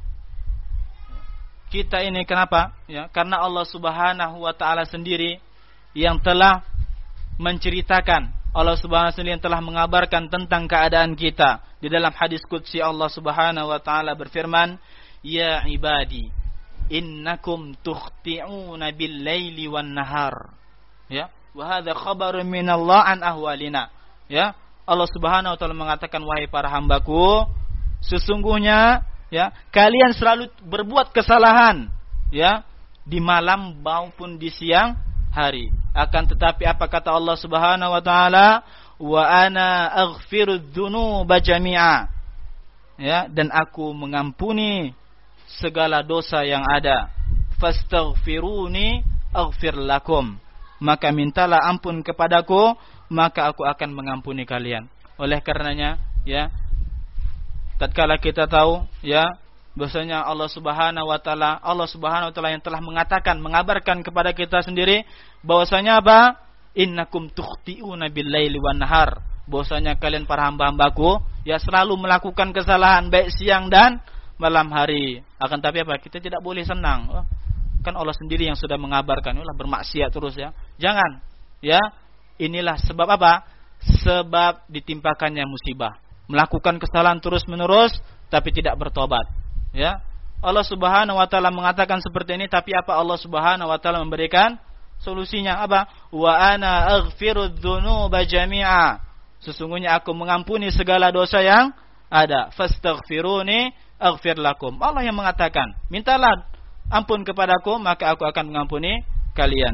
Kita ini kenapa? Ya, karena Allah Subhanahu wa taala sendiri yang telah menceritakan, Allah Subhanahu wa taala sendiri yang telah mengabarkan tentang keadaan kita. Di dalam hadis qudsi Allah Subhanahu wa taala berfirman, "Ya ibadi, innakum tukhti'una bil-laili wan-nahar." Ya, wa hadza khabarun minallah an ahwalina. Ya, Allah Subhanahu wa taala mengatakan, wahai para hambaku, sesungguhnya, ya, kalian selalu berbuat kesalahan, ya, di malam maupun di siang hari. Akan tetapi apa kata Allah Subhanahu wa taala? Wa ana aghfiru dzunuba jami'a. Ya, dan aku mengampuni segala dosa yang ada. Fastaghfiruni aghfir lakum. Maka mintalah ampun kepadaku, maka aku akan mengampuni kalian. Oleh karenanya, ya, tatkala kita tahu, ya, bahwasanya Allah Subhanahu wa taala, Allah Subhanahu wa taala yang telah mengatakan, mengabarkan kepada kita sendiri bahwasanya apa? Innakum tukhti'una bil-laili wan-nahar. Bahwasanya kalian para hamba-hambaku, ya, selalu melakukan kesalahan baik siang dan malam hari. Akan tapi apa? Kita tidak boleh senang. Oh, kan Allah sendiri yang sudah mengabarkan, ulah bermaksiat terus, ya. Jangan, ya. Inilah sebab apa? Sebab ditimpakannya musibah. Melakukan kesalahan terus-menerus tapi tidak bertobat, ya. Allah Subhanahu wa taala mengatakan seperti ini, tapi apa Allah Subhanahu wa taala memberikan solusinya? Apa? Wa ana aghfiru dzunuba jami'a. Sesungguhnya aku mengampuni segala dosa yang ada. Fastaghfiruni aghfir lakum. Allah yang mengatakan, mintalah ampun kepadaku, maka aku akan mengampuni kalian.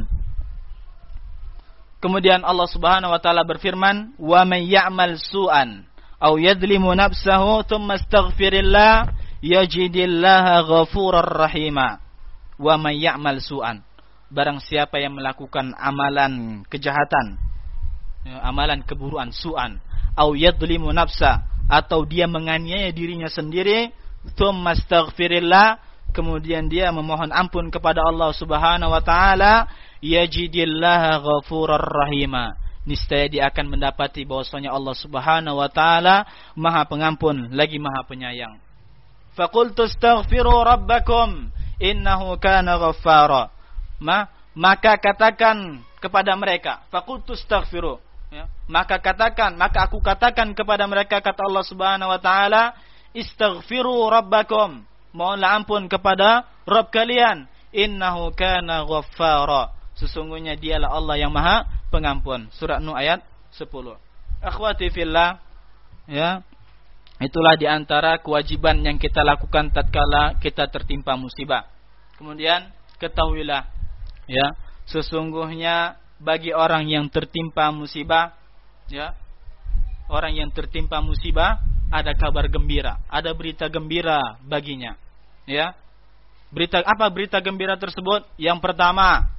Kemudian Allah Subhanahu wa taala berfirman, "Wa may ya'mal su'an aw yadhlimu nafsahu tsumma astaghfirillah yajidillaha ghafurar rahima." Wa may ya'mal su'an. Barang siapa yang melakukan amalan kejahatan, ya, amalan keburukan, su'an, aw yadhlimu nafsa, atau dia menganiaya dirinya sendiri, tsumma astaghfirillah, kemudian dia memohon ampun kepada Allah Subhanahu wa taala, yajidillaha ghafurar rahima. Niscaya dia akan mendapati bahwasanya Allah Subhanahu wa taala Maha Pengampun lagi Maha Penyayang. Faqultu astaghfiru rabbakum innahu kana ghaffara. Ma, maka katakan kepada mereka, faqultu astaghfiru, ya, maka katakan, maka aku katakan kepada mereka, kata Allah Subhanahu wa taala, istaghfiru rabbakum, mohonlah ampun kepada Rabb kalian, innahu kana ghaffara, sesungguhnya dialah Allah yang Maha Pengampun. Surah Nuh ayat sepuluh. Akhwati fillah, ya, itulah diantara kewajiban yang kita lakukan tatkala kita tertimpa musibah. Kemudian ketahuilah ya, sesungguhnya bagi orang yang tertimpa musibah ya, orang yang tertimpa musibah ada kabar gembira, ada berita gembira baginya ya. Berita apa berita gembira tersebut? Yang pertama,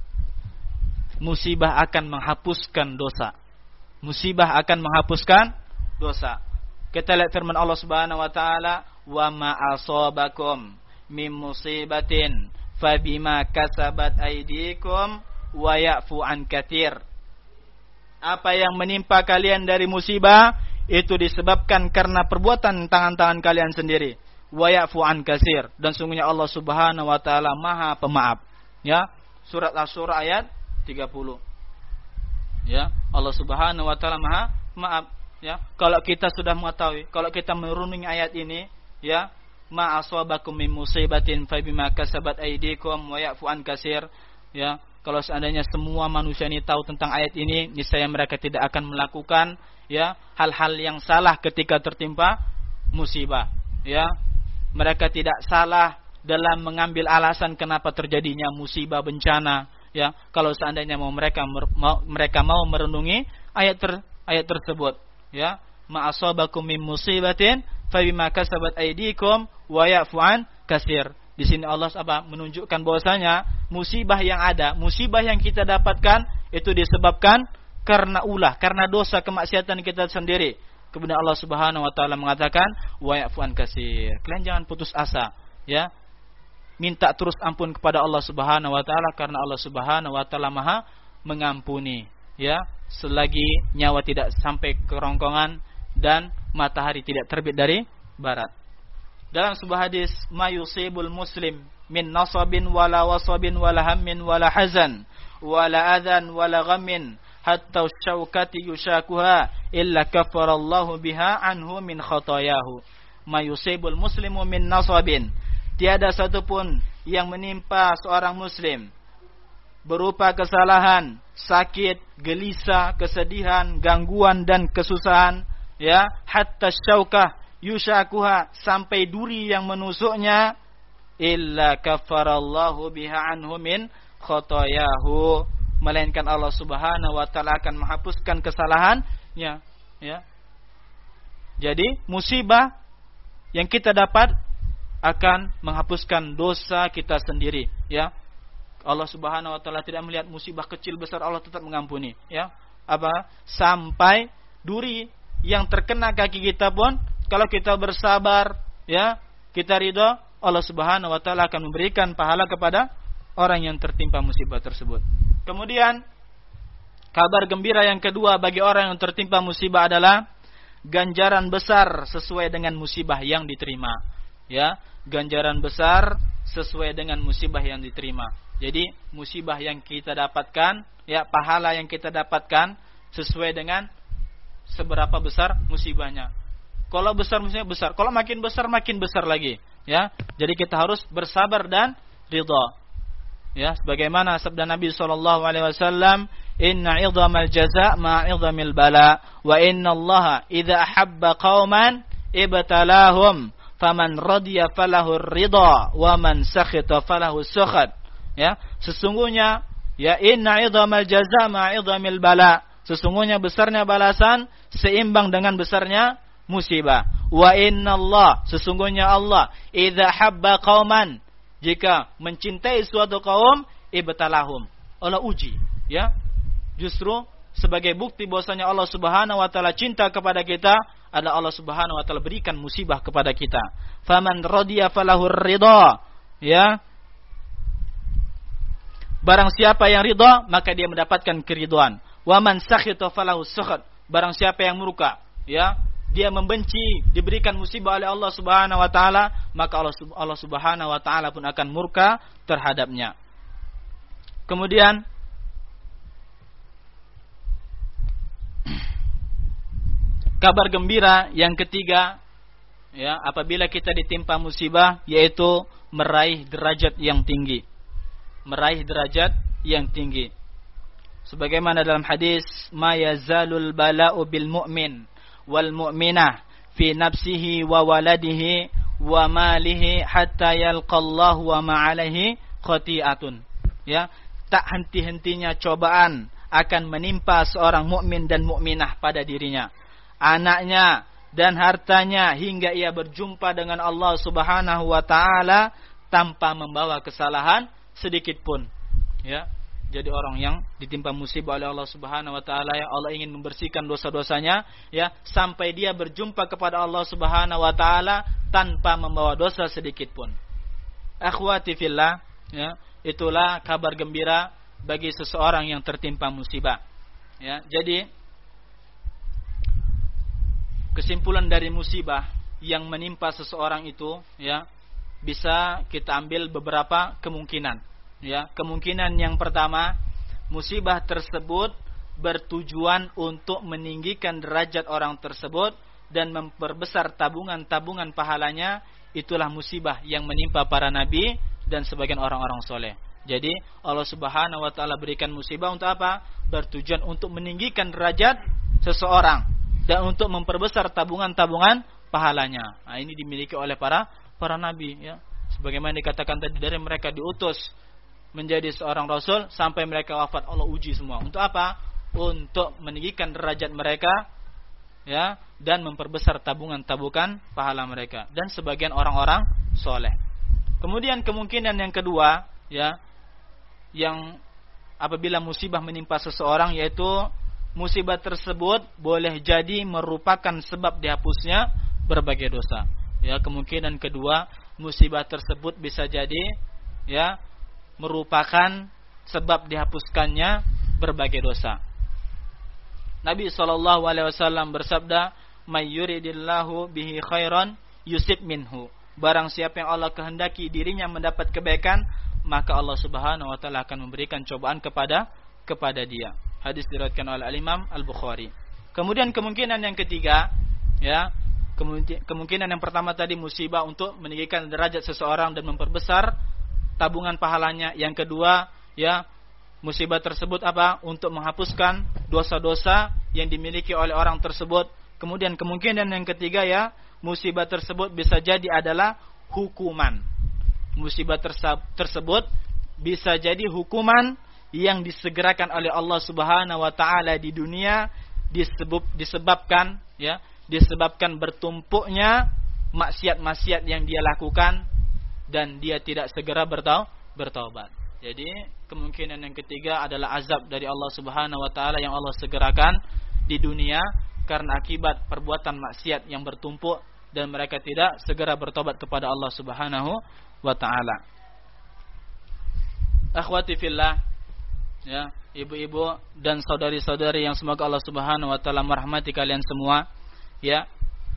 musibah akan menghapuskan dosa. Musibah akan menghapuskan dosa. Kita lihat firman Allah Subhanahu wa taala, "Wa ma asabakum mim musibatin fabima kasabat aydikum wa ya'fu an katsir." Apa yang menimpa kalian dari musibah itu disebabkan karena perbuatan tangan-tangan kalian sendiri. Wa ya'fu an katsir, dan sungguhnya Allah Subhanahu wa taala Maha Pemaaf. Ya, surat Asy-Syura ayat tiga puluh. Ya, Allah Subhanahu wa taala Maha Pemaaf. Ya, kalau kita sudah mengetahui, kalau kita merenungi ayat ini, ya, ma asabakum min musibatin fa bima kasabat aydikum wa ya'fu an katsir, ya, kalau seandainya semua manusia ini tahu tentang ayat ini, niscaya mereka tidak akan melakukan ya hal-hal yang salah ketika tertimpa musibah, ya. Mereka tidak salah dalam mengambil alasan kenapa terjadinya musibah bencana, ya. Kalau seandainya mau mereka mau, mereka mau merenungi ayat ter, ayat tersebut, ya. Ma asabakum min musibatin fa bima kasabat aydikum wa ya'fu an katsir. Di sini Allah apa menunjukkan bahwasanya musibah yang ada, musibah yang kita dapatkan itu disebabkan karena ulah, karena dosa kemaksiatan kita sendiri. Kemudian Allah Subhanahu wa taala mengatakan wa ya'fu an katsir. Kalian jangan putus asa, ya. Minta terus ampun kepada Allah Subhanahu wa taala karena Allah Subhanahu wa taala Maha mengampuni, ya, selagi nyawa tidak sampai ke kerongkongan dan matahari tidak terbit dari barat. Dalam sebuah hadis, ma yusibul muslim min nasabin wala wasabin wala hammin wala hazan wala adhan wala ghammin hatta syaukati yushakuha illa kafarallahu biha anhu min khatayahu. Ma yusibul muslimu min nasabin, tiada satupun yang menimpa seorang muslim berupa kesalahan, sakit, gelisah, kesedihan, gangguan dan kesusahan, ya, hatta syaukah yushakuha, sampai duri yang menusuknya, illa kafarallahu biha anhu min khatayahu, melainkan Allah Subhanahu wa taala akan menghapuskan kesalahannya, ya. Jadi musibah yang kita dapat akan menghapuskan dosa kita sendiri, ya. Allah Subhanahu wa taala tidak melihat musibah kecil besar, Allah tetap mengampuni, ya. Apa? Sampai duri yang terkena kaki kita pun kalau kita bersabar, ya, kita ridho, Allah Subhanahu wa taala akan memberikan pahala kepada orang yang tertimpa musibah tersebut. Kemudian kabar gembira yang kedua bagi orang yang tertimpa musibah adalah ganjaran besar sesuai dengan musibah yang diterima, ya. Ganjaran besar sesuai dengan musibah yang diterima. Jadi musibah yang kita dapatkan, ya, pahala yang kita dapatkan sesuai dengan seberapa besar musibahnya. Kalau besar musibah besar, kalau makin besar makin besar lagi, ya. Jadi kita harus bersabar dan ridha. Ya, sebagaimana sabda Nabi sallallahu alaihi wasallam, "Inna 'idhamal jazaa' ma'a 'idhamil bala, wa inna Allaha idza ahabba qauman ibtalahum, faman radiya falahu ridha, wa man sakhita falahu sukhat." Ya, sesungguhnya ya inna 'idhamal jazaa' ma'a 'idhamil bala, sesungguhnya besarnya balasan seimbang dengan besarnya musibah. Wa inna Allah, sesungguhnya Allah, idza habba qauman, jika mencintai suatu kaum, ibtalahum, Allah uji, ya. Justru sebagai bukti bahwasanya Allah Subhanahu wa taala cinta kepada kita adalah Allah Subhanahu wa taala berikan musibah kepada kita. Faman radiya falahu ridha, ya. Barang siapa yang ridha, maka dia mendapatkan keridhaan. Wa man sakhita falahu sukhat, barang siapa yang murka, ya, dia membenci, diberikan musibah oleh Allah Subhanahu wa taala, maka Allah, Allah Subhanahu wa taala pun akan murka terhadapnya. Kemudian kabar gembira yang ketiga, ya, apabila kita ditimpa musibah, yaitu meraih derajat yang tinggi. Meraih derajat yang tinggi. Sebagaimana dalam hadis, ma yazalul bala'u bil mu'min wal mu'minah fi nafsihi wa waladihi wa malihi hatta yalqallahu wa ma alaihi khati'atun. ya, tak henti-hentinya cobaan akan menimpa seorang mukmin dan mukminah pada dirinya, anaknya dan hartanya, hingga ia berjumpa dengan Allah Subhanahu wa taala tanpa membawa kesalahan sedikit pun. Ya. Jadi orang yang ditimpa musibah oleh Allah Subhanahu wa taala, ya, Allah ingin membersihkan dosa-dosanya, ya, sampai dia berjumpa kepada Allah Subhanahu wa taala tanpa membawa dosa sedikit pun. Akhwati fillah, ya, itulah kabar gembira bagi seseorang yang tertimpa musibah. Ya, jadi kesimpulan dari musibah yang menimpa seseorang itu, ya, bisa kita ambil beberapa kemungkinan. Ya, kemungkinan yang pertama, musibah tersebut bertujuan untuk meninggikan derajat orang tersebut dan memperbesar tabungan-tabungan pahalanya. Itulah musibah yang menimpa para nabi dan sebagian orang-orang soleh. Jadi Allah Subhanahu wa taala berikan musibah untuk apa? Bertujuan untuk meninggikan derajat seseorang dan untuk memperbesar tabungan-tabungan pahalanya. Nah, ini dimiliki oleh para para nabi, ya. Sebagaimana dikatakan tadi, dari mereka diutus menjadi seorang rasul sampai mereka wafat, Allah uji semua. Untuk apa? Untuk meninggikan derajat mereka, ya, dan memperbesar tabungan-tabungan pahala mereka dan sebagian orang-orang soleh. Kemudian kemungkinan yang kedua, ya, yang apabila musibah menimpa seseorang, yaitu musibah tersebut boleh jadi merupakan sebab dihapusnya berbagai dosa. Ya, kemungkinan kedua, musibah tersebut bisa jadi, ya, merupakan sebab dihapuskannya berbagai dosa. Nabi sallallahu alaihi wasallam bersabda, "May yuridillahu bihi khairan yusib minhu." Barang siapa yang Allah kehendaki dirinya mendapat kebaikan, maka Allah Subhanahu wa taala akan memberikan cobaan kepada kepada dia. Hadis diriwayatkan oleh Al-Imam Al-Bukhari. Kemudian kemungkinan yang ketiga, ya, kemungkinan yang pertama tadi musibah untuk meninggikan derajat seseorang dan memperbesar tabungan pahalanya. Yang kedua, ya, musibah tersebut apa? Untuk menghapuskan dosa-dosa yang dimiliki oleh orang tersebut. Kemudian kemungkinan yang ketiga, ya, musibah tersebut bisa jadi adalah hukuman. Musibah tersebut bisa jadi hukuman yang disegerakan oleh Allah Subhanahu wa taala di dunia, disebab, disebabkan ya, disebabkan bertumpuknya maksiat-maksiat yang dia lakukan dan dia tidak segera bertau, bertaubat. Jadi kemungkinan yang ketiga adalah azab dari Allah Subhanahu wa taala yang Allah segerakan di dunia karena akibat perbuatan maksiat yang bertumpuk dan mereka tidak segera bertobat kepada Allah Subhanahu wa taala. Akhwati fillah, ya, ibu-ibu dan saudari-saudari yang semoga Allah Subhanahu wa taala merahmati kalian semua, ya.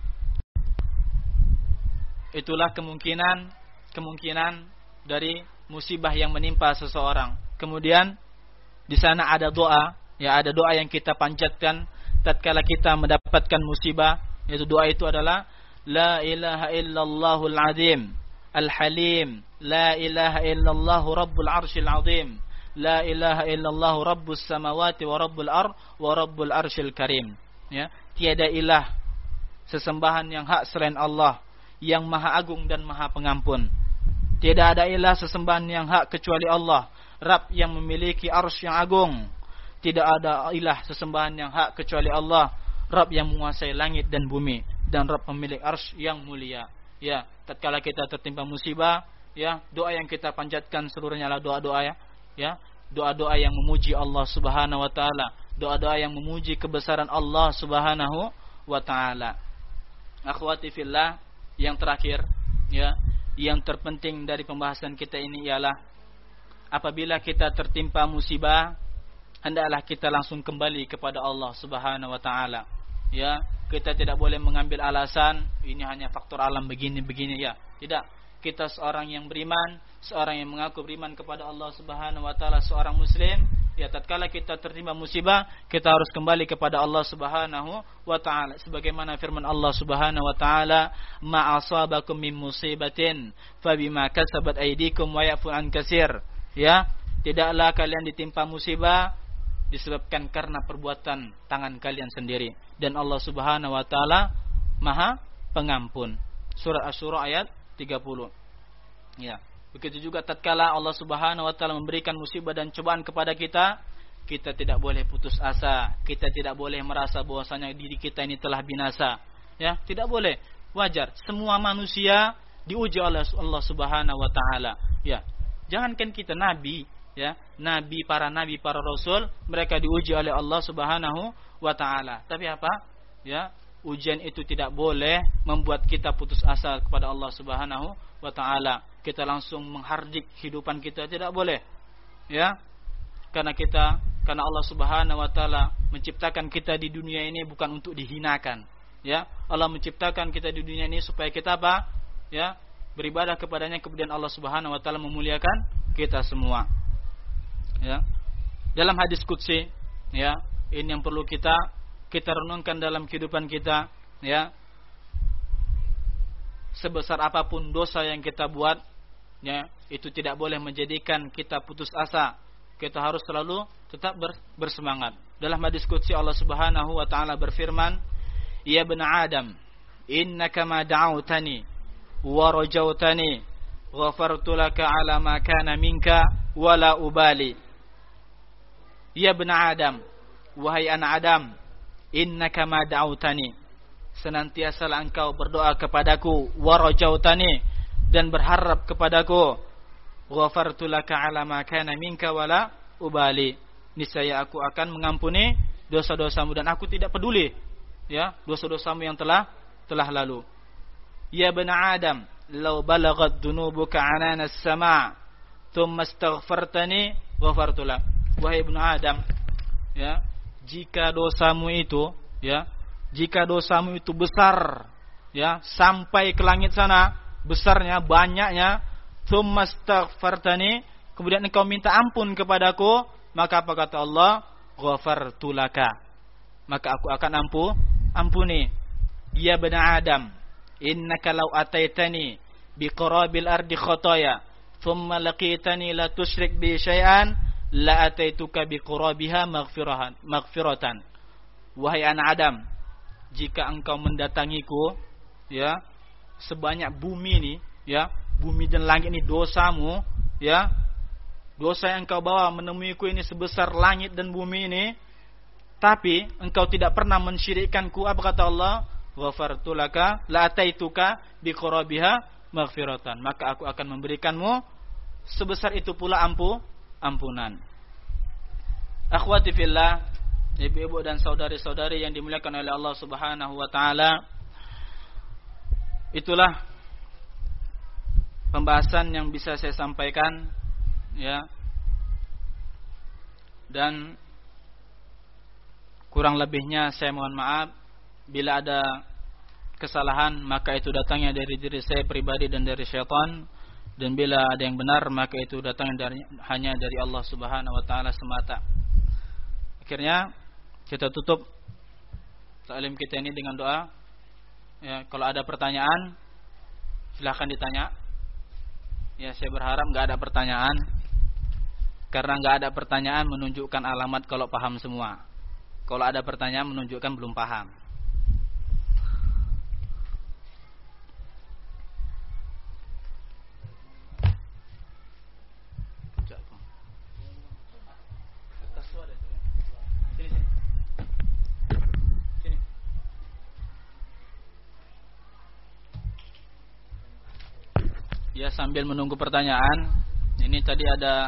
Itulah kemungkinan kemungkinan dari musibah yang menimpa seseorang. Kemudian di sana ada doa, ya, ada doa yang kita panjatkan tatkala kita mendapatkan musibah, yaitu doa itu adalah la ilaha illallahul azim al-halim, la ilaha illallah rabbul arsyil azim, la ilaha illallah rabbus samawati wa rabbul ar wa rabbul arsyil karim. Ya, tiada ilah sesembahan yang hak selain Allah yang maha agung dan maha pengampun. Tidak ada ilah sesembahan yang hak kecuali Allah, Rabb yang memiliki arsy yang agung. Tidak ada ilah sesembahan yang hak kecuali Allah, Rabb yang menguasai langit dan bumi, dan Rabb pemilik arsy yang mulia. Ya, tatkala kita tertimpa musibah, ya, doa yang kita panjatkan seluruhnya adalah doa-doa, ya, ya, doa-doa yang memuji Allah Subhanahu wa taala, doa-doa yang memuji kebesaran Allah Subhanahu wa taala. Akhwati fillah, yang terakhir, ya, yang terpenting dari pembahasan kita ini ialah apabila kita tertimpa musibah, hendaklah kita langsung kembali kepada Allah Subhanahu wa taala. Ya, kita tidak boleh mengambil alasan ini hanya faktor alam begini-begini, ya. Tidak. Kita seorang yang beriman, seorang yang mengaku beriman kepada Allah Subhanahu wa taala, seorang muslim, ya, tatkala kita tertimpa musibah, kita harus kembali kepada Allah Subhanahu wa taala sebagaimana firman Allah Subhanahu wa taala, ma asabakum min musibatin fabima kasabat aydikum wa ya'fu an katsir. Ya, tidaklah kalian ditimpa musibah disebabkan karena perbuatan tangan kalian sendiri, dan Allah Subhanahu wa taala Maha Pengampun. Surah Asy-Syura ayat tiga puluh. Ya. Begitu juga tatkala Allah Subhanahu wa taala memberikan musibah dan cobaan kepada kita, kita tidak boleh putus asa, kita tidak boleh merasa bahwasanya diri kita ini telah binasa. Ya, tidak boleh. Wajar, semua manusia diuji oleh Allah Subhanahu wa taala. Ya. Jangankan kita nabi, ya, nabi, para nabi, para rasul, mereka diuji oleh Allah Subhanahu wa taala. Tapi apa? Ya, ujian itu tidak boleh membuat kita putus asa kepada Allah Subhanahu wa taala. Kita langsung menghardik kehidupan kita, tidak boleh. Ya. Karena kita karena Allah Subhanahu wa taala menciptakan kita di dunia ini bukan untuk dihinakan. Ya, Allah menciptakan kita di dunia ini supaya kita apa? Ya, beribadah kepadanya, kemudian Allah Subhanahu wa taala memuliakan kita semua. Ya. Dalam hadis qudsi, ya, ini yang perlu kita kita renungkan dalam kehidupan kita, ya. Sebesar apapun dosa yang kita buat, ya, itu tidak boleh menjadikan kita putus asa. Kita harus selalu tetap bersemangat. Dalam hadis qudsi Allah Subhanahu wa taala berfirman, "Ya ibn Adam, innaka ma da'awtani wa rajawtani, ghafartu laka ala ma kana minka wa la ubali." Ya ibn Adam, wahai anak Adam, innaka ma da'awtani, senantiasalah engkau berdoa kepadaku, wa rajawtani, dan berharap kepadaku, ghafartu laka ala ma kana minka wa la ubali, niscaya aku akan mengampuni dosa-dosamu dan aku tidak peduli, ya, dosa-dosamu yang telah telah lalu. Ya bani Adam, law balaghat dunubuka anana as-sama' thumma astaghfartani ghafartu lak. Wahai ibnu Adam, ya, jika dosamu itu, ya, jika dosamu itu besar, ya, sampai ke langit sana, besarnya, banyaknya, thumma astaghfartani, kemudian engkau minta ampun kepadaku, maka apa kata Allah? Ghafartu laka, maka aku akan ampu ampuni. Ya bani Adam, innaka law ataitani biqarabil ardi khataya thumma laqitani la tusyrik bi syai'an la ataituka biqarabiha maghfirahan maghfiratan. Wahai anak Adam, jika engkau mendatangiku, ya, sebanyak bumi ini, ya, bumi dan langit ini dosamu, ya, dosa yang engkau bawa menemuiku ini sebesar langit dan bumi ini, tapi engkau tidak pernah mensyirikkanku, apa kata Allah? Ghafartu laka la ataituka biqarabiha maghfiratan, maka aku akan memberikanmu sebesar itu pula ampu ampunan. Akhwati fillah, ibu-ibu dan saudari-saudari yang dimuliakan oleh Allah Subhanahu wa taala, itulah pembahasan yang bisa saya sampaikan, ya. Dan kurang lebihnya saya mohon maaf. Bila ada kesalahan, maka itu datangnya dari diri saya pribadi dan dari syaitan. Dan bila ada yang benar, maka itu datangnya dari, hanya dari Allah Subhanahu wa taala semata. Akhirnya kita tutup taklim kita ini dengan doa. Ya, kalau ada pertanyaan, silahkan ditanya. Ya, saya berharap enggak ada pertanyaan. Karena enggak ada pertanyaan menunjukkan alamat kalau paham semua. Kalau ada pertanyaan menunjukkan belum paham. Ya, sambil menunggu pertanyaan, ini tadi ada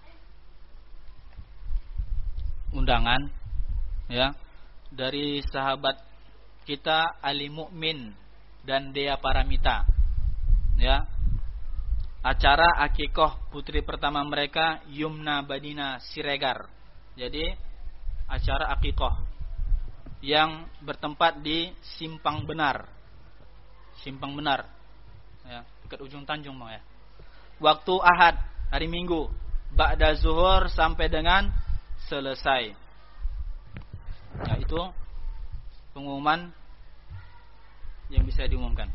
undangan, ya, dari sahabat kita Ali Mukmin dan Dea Paramita, ya, acara akikoh putri pertama mereka Yumna Badina Siregar. Jadi acara akikoh yang bertempat di Simpang Benar, Simpang Benar, ya, dekat ujung Tanjung mau, ya. Waktu Ahad, hari Minggu, ba'da zuhur sampai dengan selesai. Nah, itu pengumuman yang bisa diumumkan.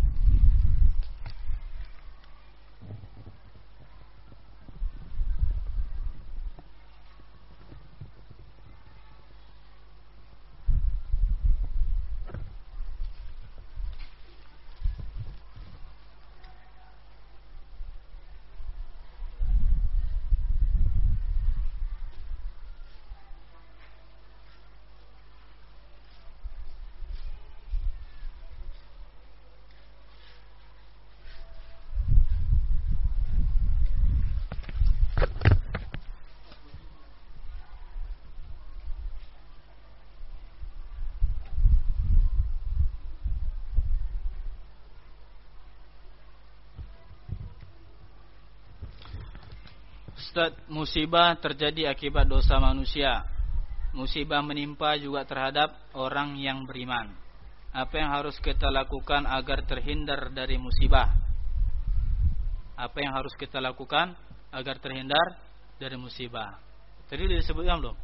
Ustaz, musibah terjadi akibat dosa manusia. Musibah menimpa juga terhadap orang yang beriman. Apa yang harus kita lakukan agar terhindar dari musibah? Apa yang harus kita lakukan agar terhindar dari musibah? Tadi disebutkan belum?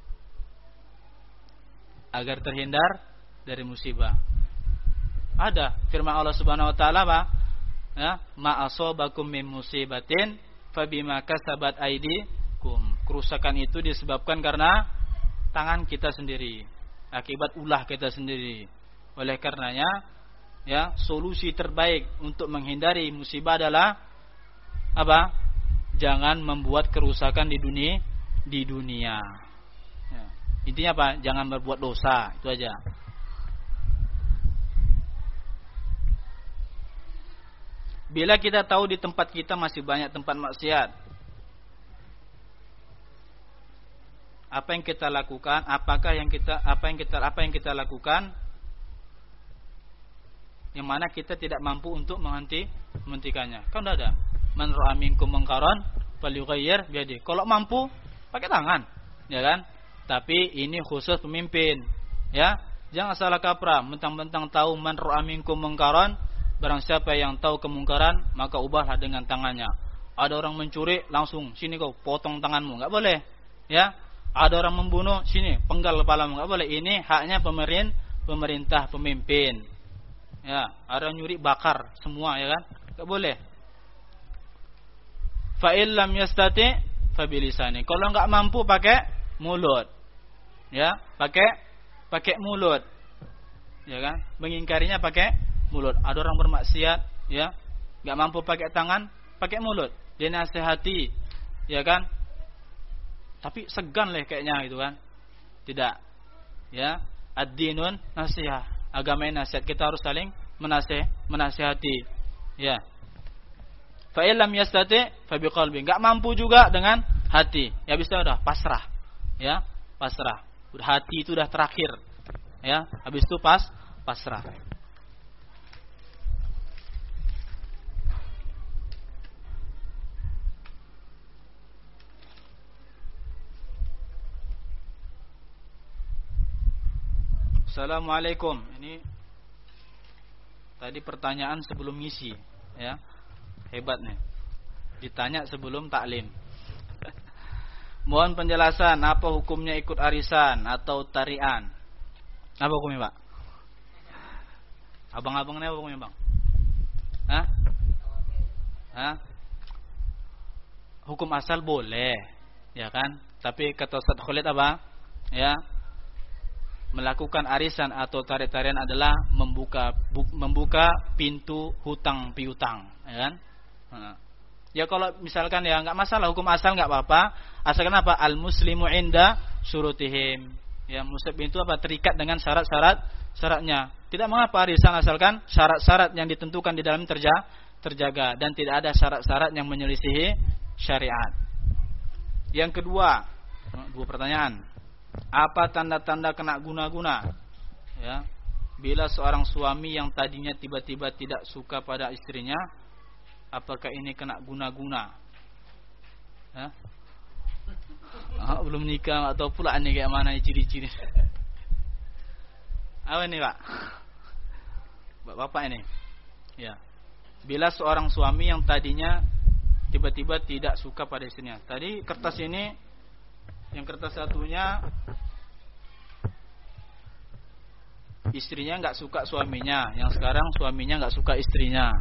Agar terhindar dari musibah. Ada firman Allah Subhanahu wa taala apa? Ya, ma asabakum min musibatin fabima kasabat aydikum. Kerusakan itu disebabkan karena tangan kita sendiri, akibat ulah kita sendiri. Oleh karenanya, ya, solusi terbaik untuk menghindari musibah adalah apa? Jangan membuat kerusakan di dunia, di dunia. Ya. Intinya apa? Jangan berbuat dosa, itu aja. Bila kita tahu di tempat kita masih banyak tempat maksiat, apa yang kita lakukan? Apakah yang kita apa yang kita apa yang kita lakukan? Yang mana kita tidak mampu untuk menghenti menghentikannya. Kan udah ada. Man ra'a minkum munkaran falyughayyir biyadihi. Kalau mampu pakai tangan, ya kan? Tapi ini khusus pemimpin, ya. Jangan salah kaprah, mentang-mentang tahu man ra'a minkum munkaran, barang siapa yang tahu kemungkaran, maka ubahlah dengan tangannya. Ada orang mencuri, langsung sini kau potong tanganmu, enggak boleh. Ya. Ada orang membunuh, sini penggal kepalamu, enggak boleh. Ini haknya pemerintah, pemerintah, pemimpin. Ya, ada nyuri bakar semua, ya kan? Enggak boleh. Fa illam yastati fa bilisani. Kalau enggak mampu pakai mulut. Ya, pakai pakai mulut. Ya kan? Mengingkarinya pakai mulut. Ada orang bermaksiat, ya, enggak mampu pakai tangan, pakai mulut. Dia nasihati, ya kan? Tapi segan lah kayaknya gitu kan. Tidak. Ya, ad-dinun nasihah. Agama nasihat, kita harus saling menasih, menasihati. Ya. Fa illam yastati fa biqalbi. Enggak mampu juga dengan hati. Ya bisa udah pasrah. Ya, pasrah. Udah hati itu udah terakhir. Ya, habis itu pas pasrah. Assalamualaikum. Ini tadi pertanyaan sebelum ngisi, ya. Hebat nih. Ditanya sebelum taklim. Mohon penjelasan apa hukumnya ikut arisan atau tarian? Apa hukumnya, Pak? Abang-abang ini apa hukumnya, Bang? Hah? Hah? Hukum asal boleh, ya kan? Tapi kata Ustaz Khalid apa? Ya. Melakukan arisan atau tari-tarian adalah membuka bu, membuka pintu hutang piutang, ya kan? Nah. Ya kalau misalkan ya nggak masalah, hukum asal nggak apa-apa, asalkan apa? Al muslimu inda syurutihim. Ya, muslim itu apa? Terikat dengan syarat-syarat syaratnya. Tidak mengapa arisan asalkan syarat-syarat yang ditentukan di dalam terja, terjaga dan tidak ada syarat-syarat yang menyelisihi syariat. Yang kedua, dua pertanyaan. Apa tanda-tanda kena guna-guna? Ya, bila seorang suami yang tadinya tiba-tiba tidak suka pada istrinya, apakah ini kena guna-guna? Ya? Ah, belum nikah atau pula ini kayak mana ciri-ciri? Apa ini, Pak? Bapak ini. Ya. Bila seorang suami yang tadinya tiba-tiba tidak suka pada istrinya. Tadi kertas ini, yang kertas satunya istrinya nggak suka suaminya, yang sekarang suaminya nggak suka istrinya.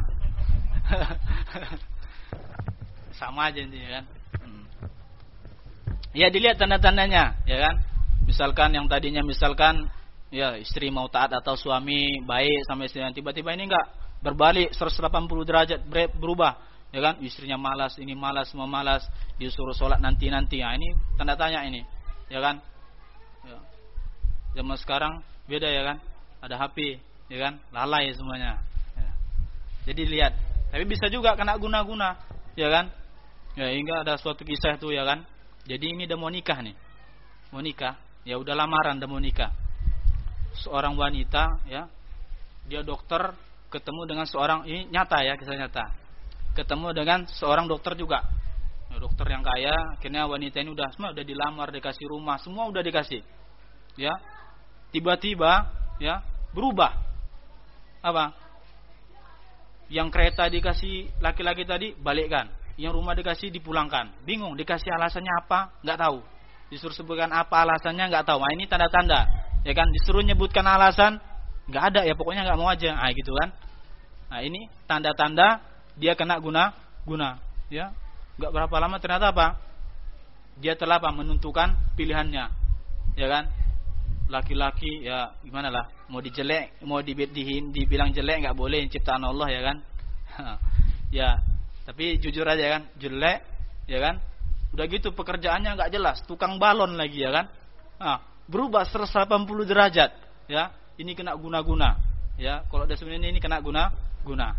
Sama aja intinya kan. Hmm. Ya dilihat tanda-tandanya, ya kan. Misalkan yang tadinya misalkan ya istri mau taat atau suami baik sama istrinya, tiba-tiba ini nggak berbalik seratus delapan puluh derajat berubah. Ya kan, istrinya malas, ini malas, semua malas, disuruh sholat nanti-nanti. Nah, ini tanda tanya ini, ya kan? Ya. Zaman sekarang beda ya kan? Ada H P, ya kan? Lalai semuanya. Ya. Jadi lihat. Tapi bisa juga kena guna-guna, ya kan? Ya, hingga ada suatu kisah itu ya kan? Jadi ini udah mau nikah nih, mau nikah. Ya udah lamaran, udah mau nikah. Seorang wanita, ya, dia dokter ketemu dengan seorang, ini nyata ya, kisah nyata. Ketemu dengan seorang dokter juga, dokter yang kaya, akhirnya wanita ini udah semua udah dilamar, dikasih rumah, semua udah dikasih. Ya. Tiba-tiba ya, berubah. Apa? Yang kereta dikasih laki-laki tadi balikkan, yang rumah dikasih dipulangkan. Bingung, dikasih alasannya apa? Enggak tahu. Disuruh sebutkan apa alasannya, enggak tahu. Nah, ini tanda-tanda. Ya kan, disuruh nyebutkan alasan, enggak ada, ya pokoknya enggak mau aja. Nah, gitu kan. Nah, ini tanda-tanda dia kena guna guna, ya. Enggak berapa lama ternyata apa? Dia telah apa? Menentukan pilihannya. Ya kan? Laki-laki ya gimana lah, mau dijelek, mau di, di, dibilang jelek enggak boleh, ciptaan Allah ya kan. Ya, tapi jujur aja kan, jelek ya kan. Udah gitu pekerjaannya enggak jelas, tukang balon lagi ya kan. Nah, berubah seratus delapan puluh derajat ya. Ini kena guna-guna. Ya, kalau ada sebenarnya ini kena guna-guna.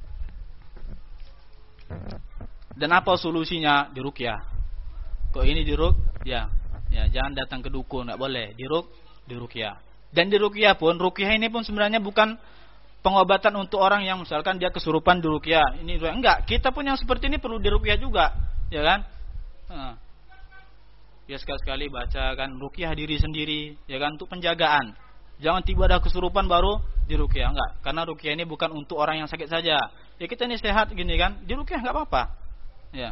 Dan apa solusinya? Diruqyah. Kok ini diruk? Ya. Ya, jangan datang ke dukun, enggak boleh. Diruk, diruqyah. Dan diruqyah pun, ruqyah ini pun sebenarnya bukan pengobatan untuk orang yang misalkan dia kesurupan diruqyah. Ini enggak, kita pun yang seperti ini perlu diruqyah juga, ya kan? Nah. Ya sekali-sekali baca kan ruqyah diri sendiri, ya kan, untuk penjagaan. Jangan tiba ada kesurupan baru diruqyah, enggak. Karena ruqyah ini bukan untuk orang yang sakit saja. Ya kita ini sehat gini kan, diruqyah enggak apa-apa. Ya.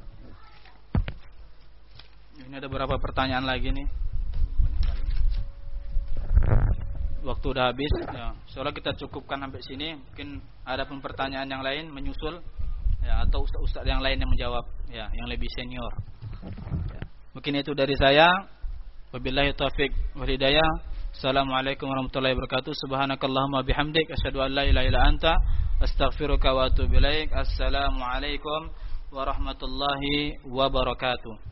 Ini ada beberapa pertanyaan lagi nih. Waktu udah habis, ya. Soalnya kita cukupkan sampai sini. Mungkin ada pun pertanyaan yang lain menyusul, ya, atau ustaz-ustaz yang lain yang menjawab, ya, yang lebih senior. Ya. Mungkin itu dari saya. Wabillahi taufik wal hidayah. Assalamualaikum warahmatullahi wabarakatuh. Subhanakallahumma bihamdik asyhadu an la ilaha illa anta astaghfiruka wa atubu ilaik. Assalamualaikum warahmatullahi wabarakatuh.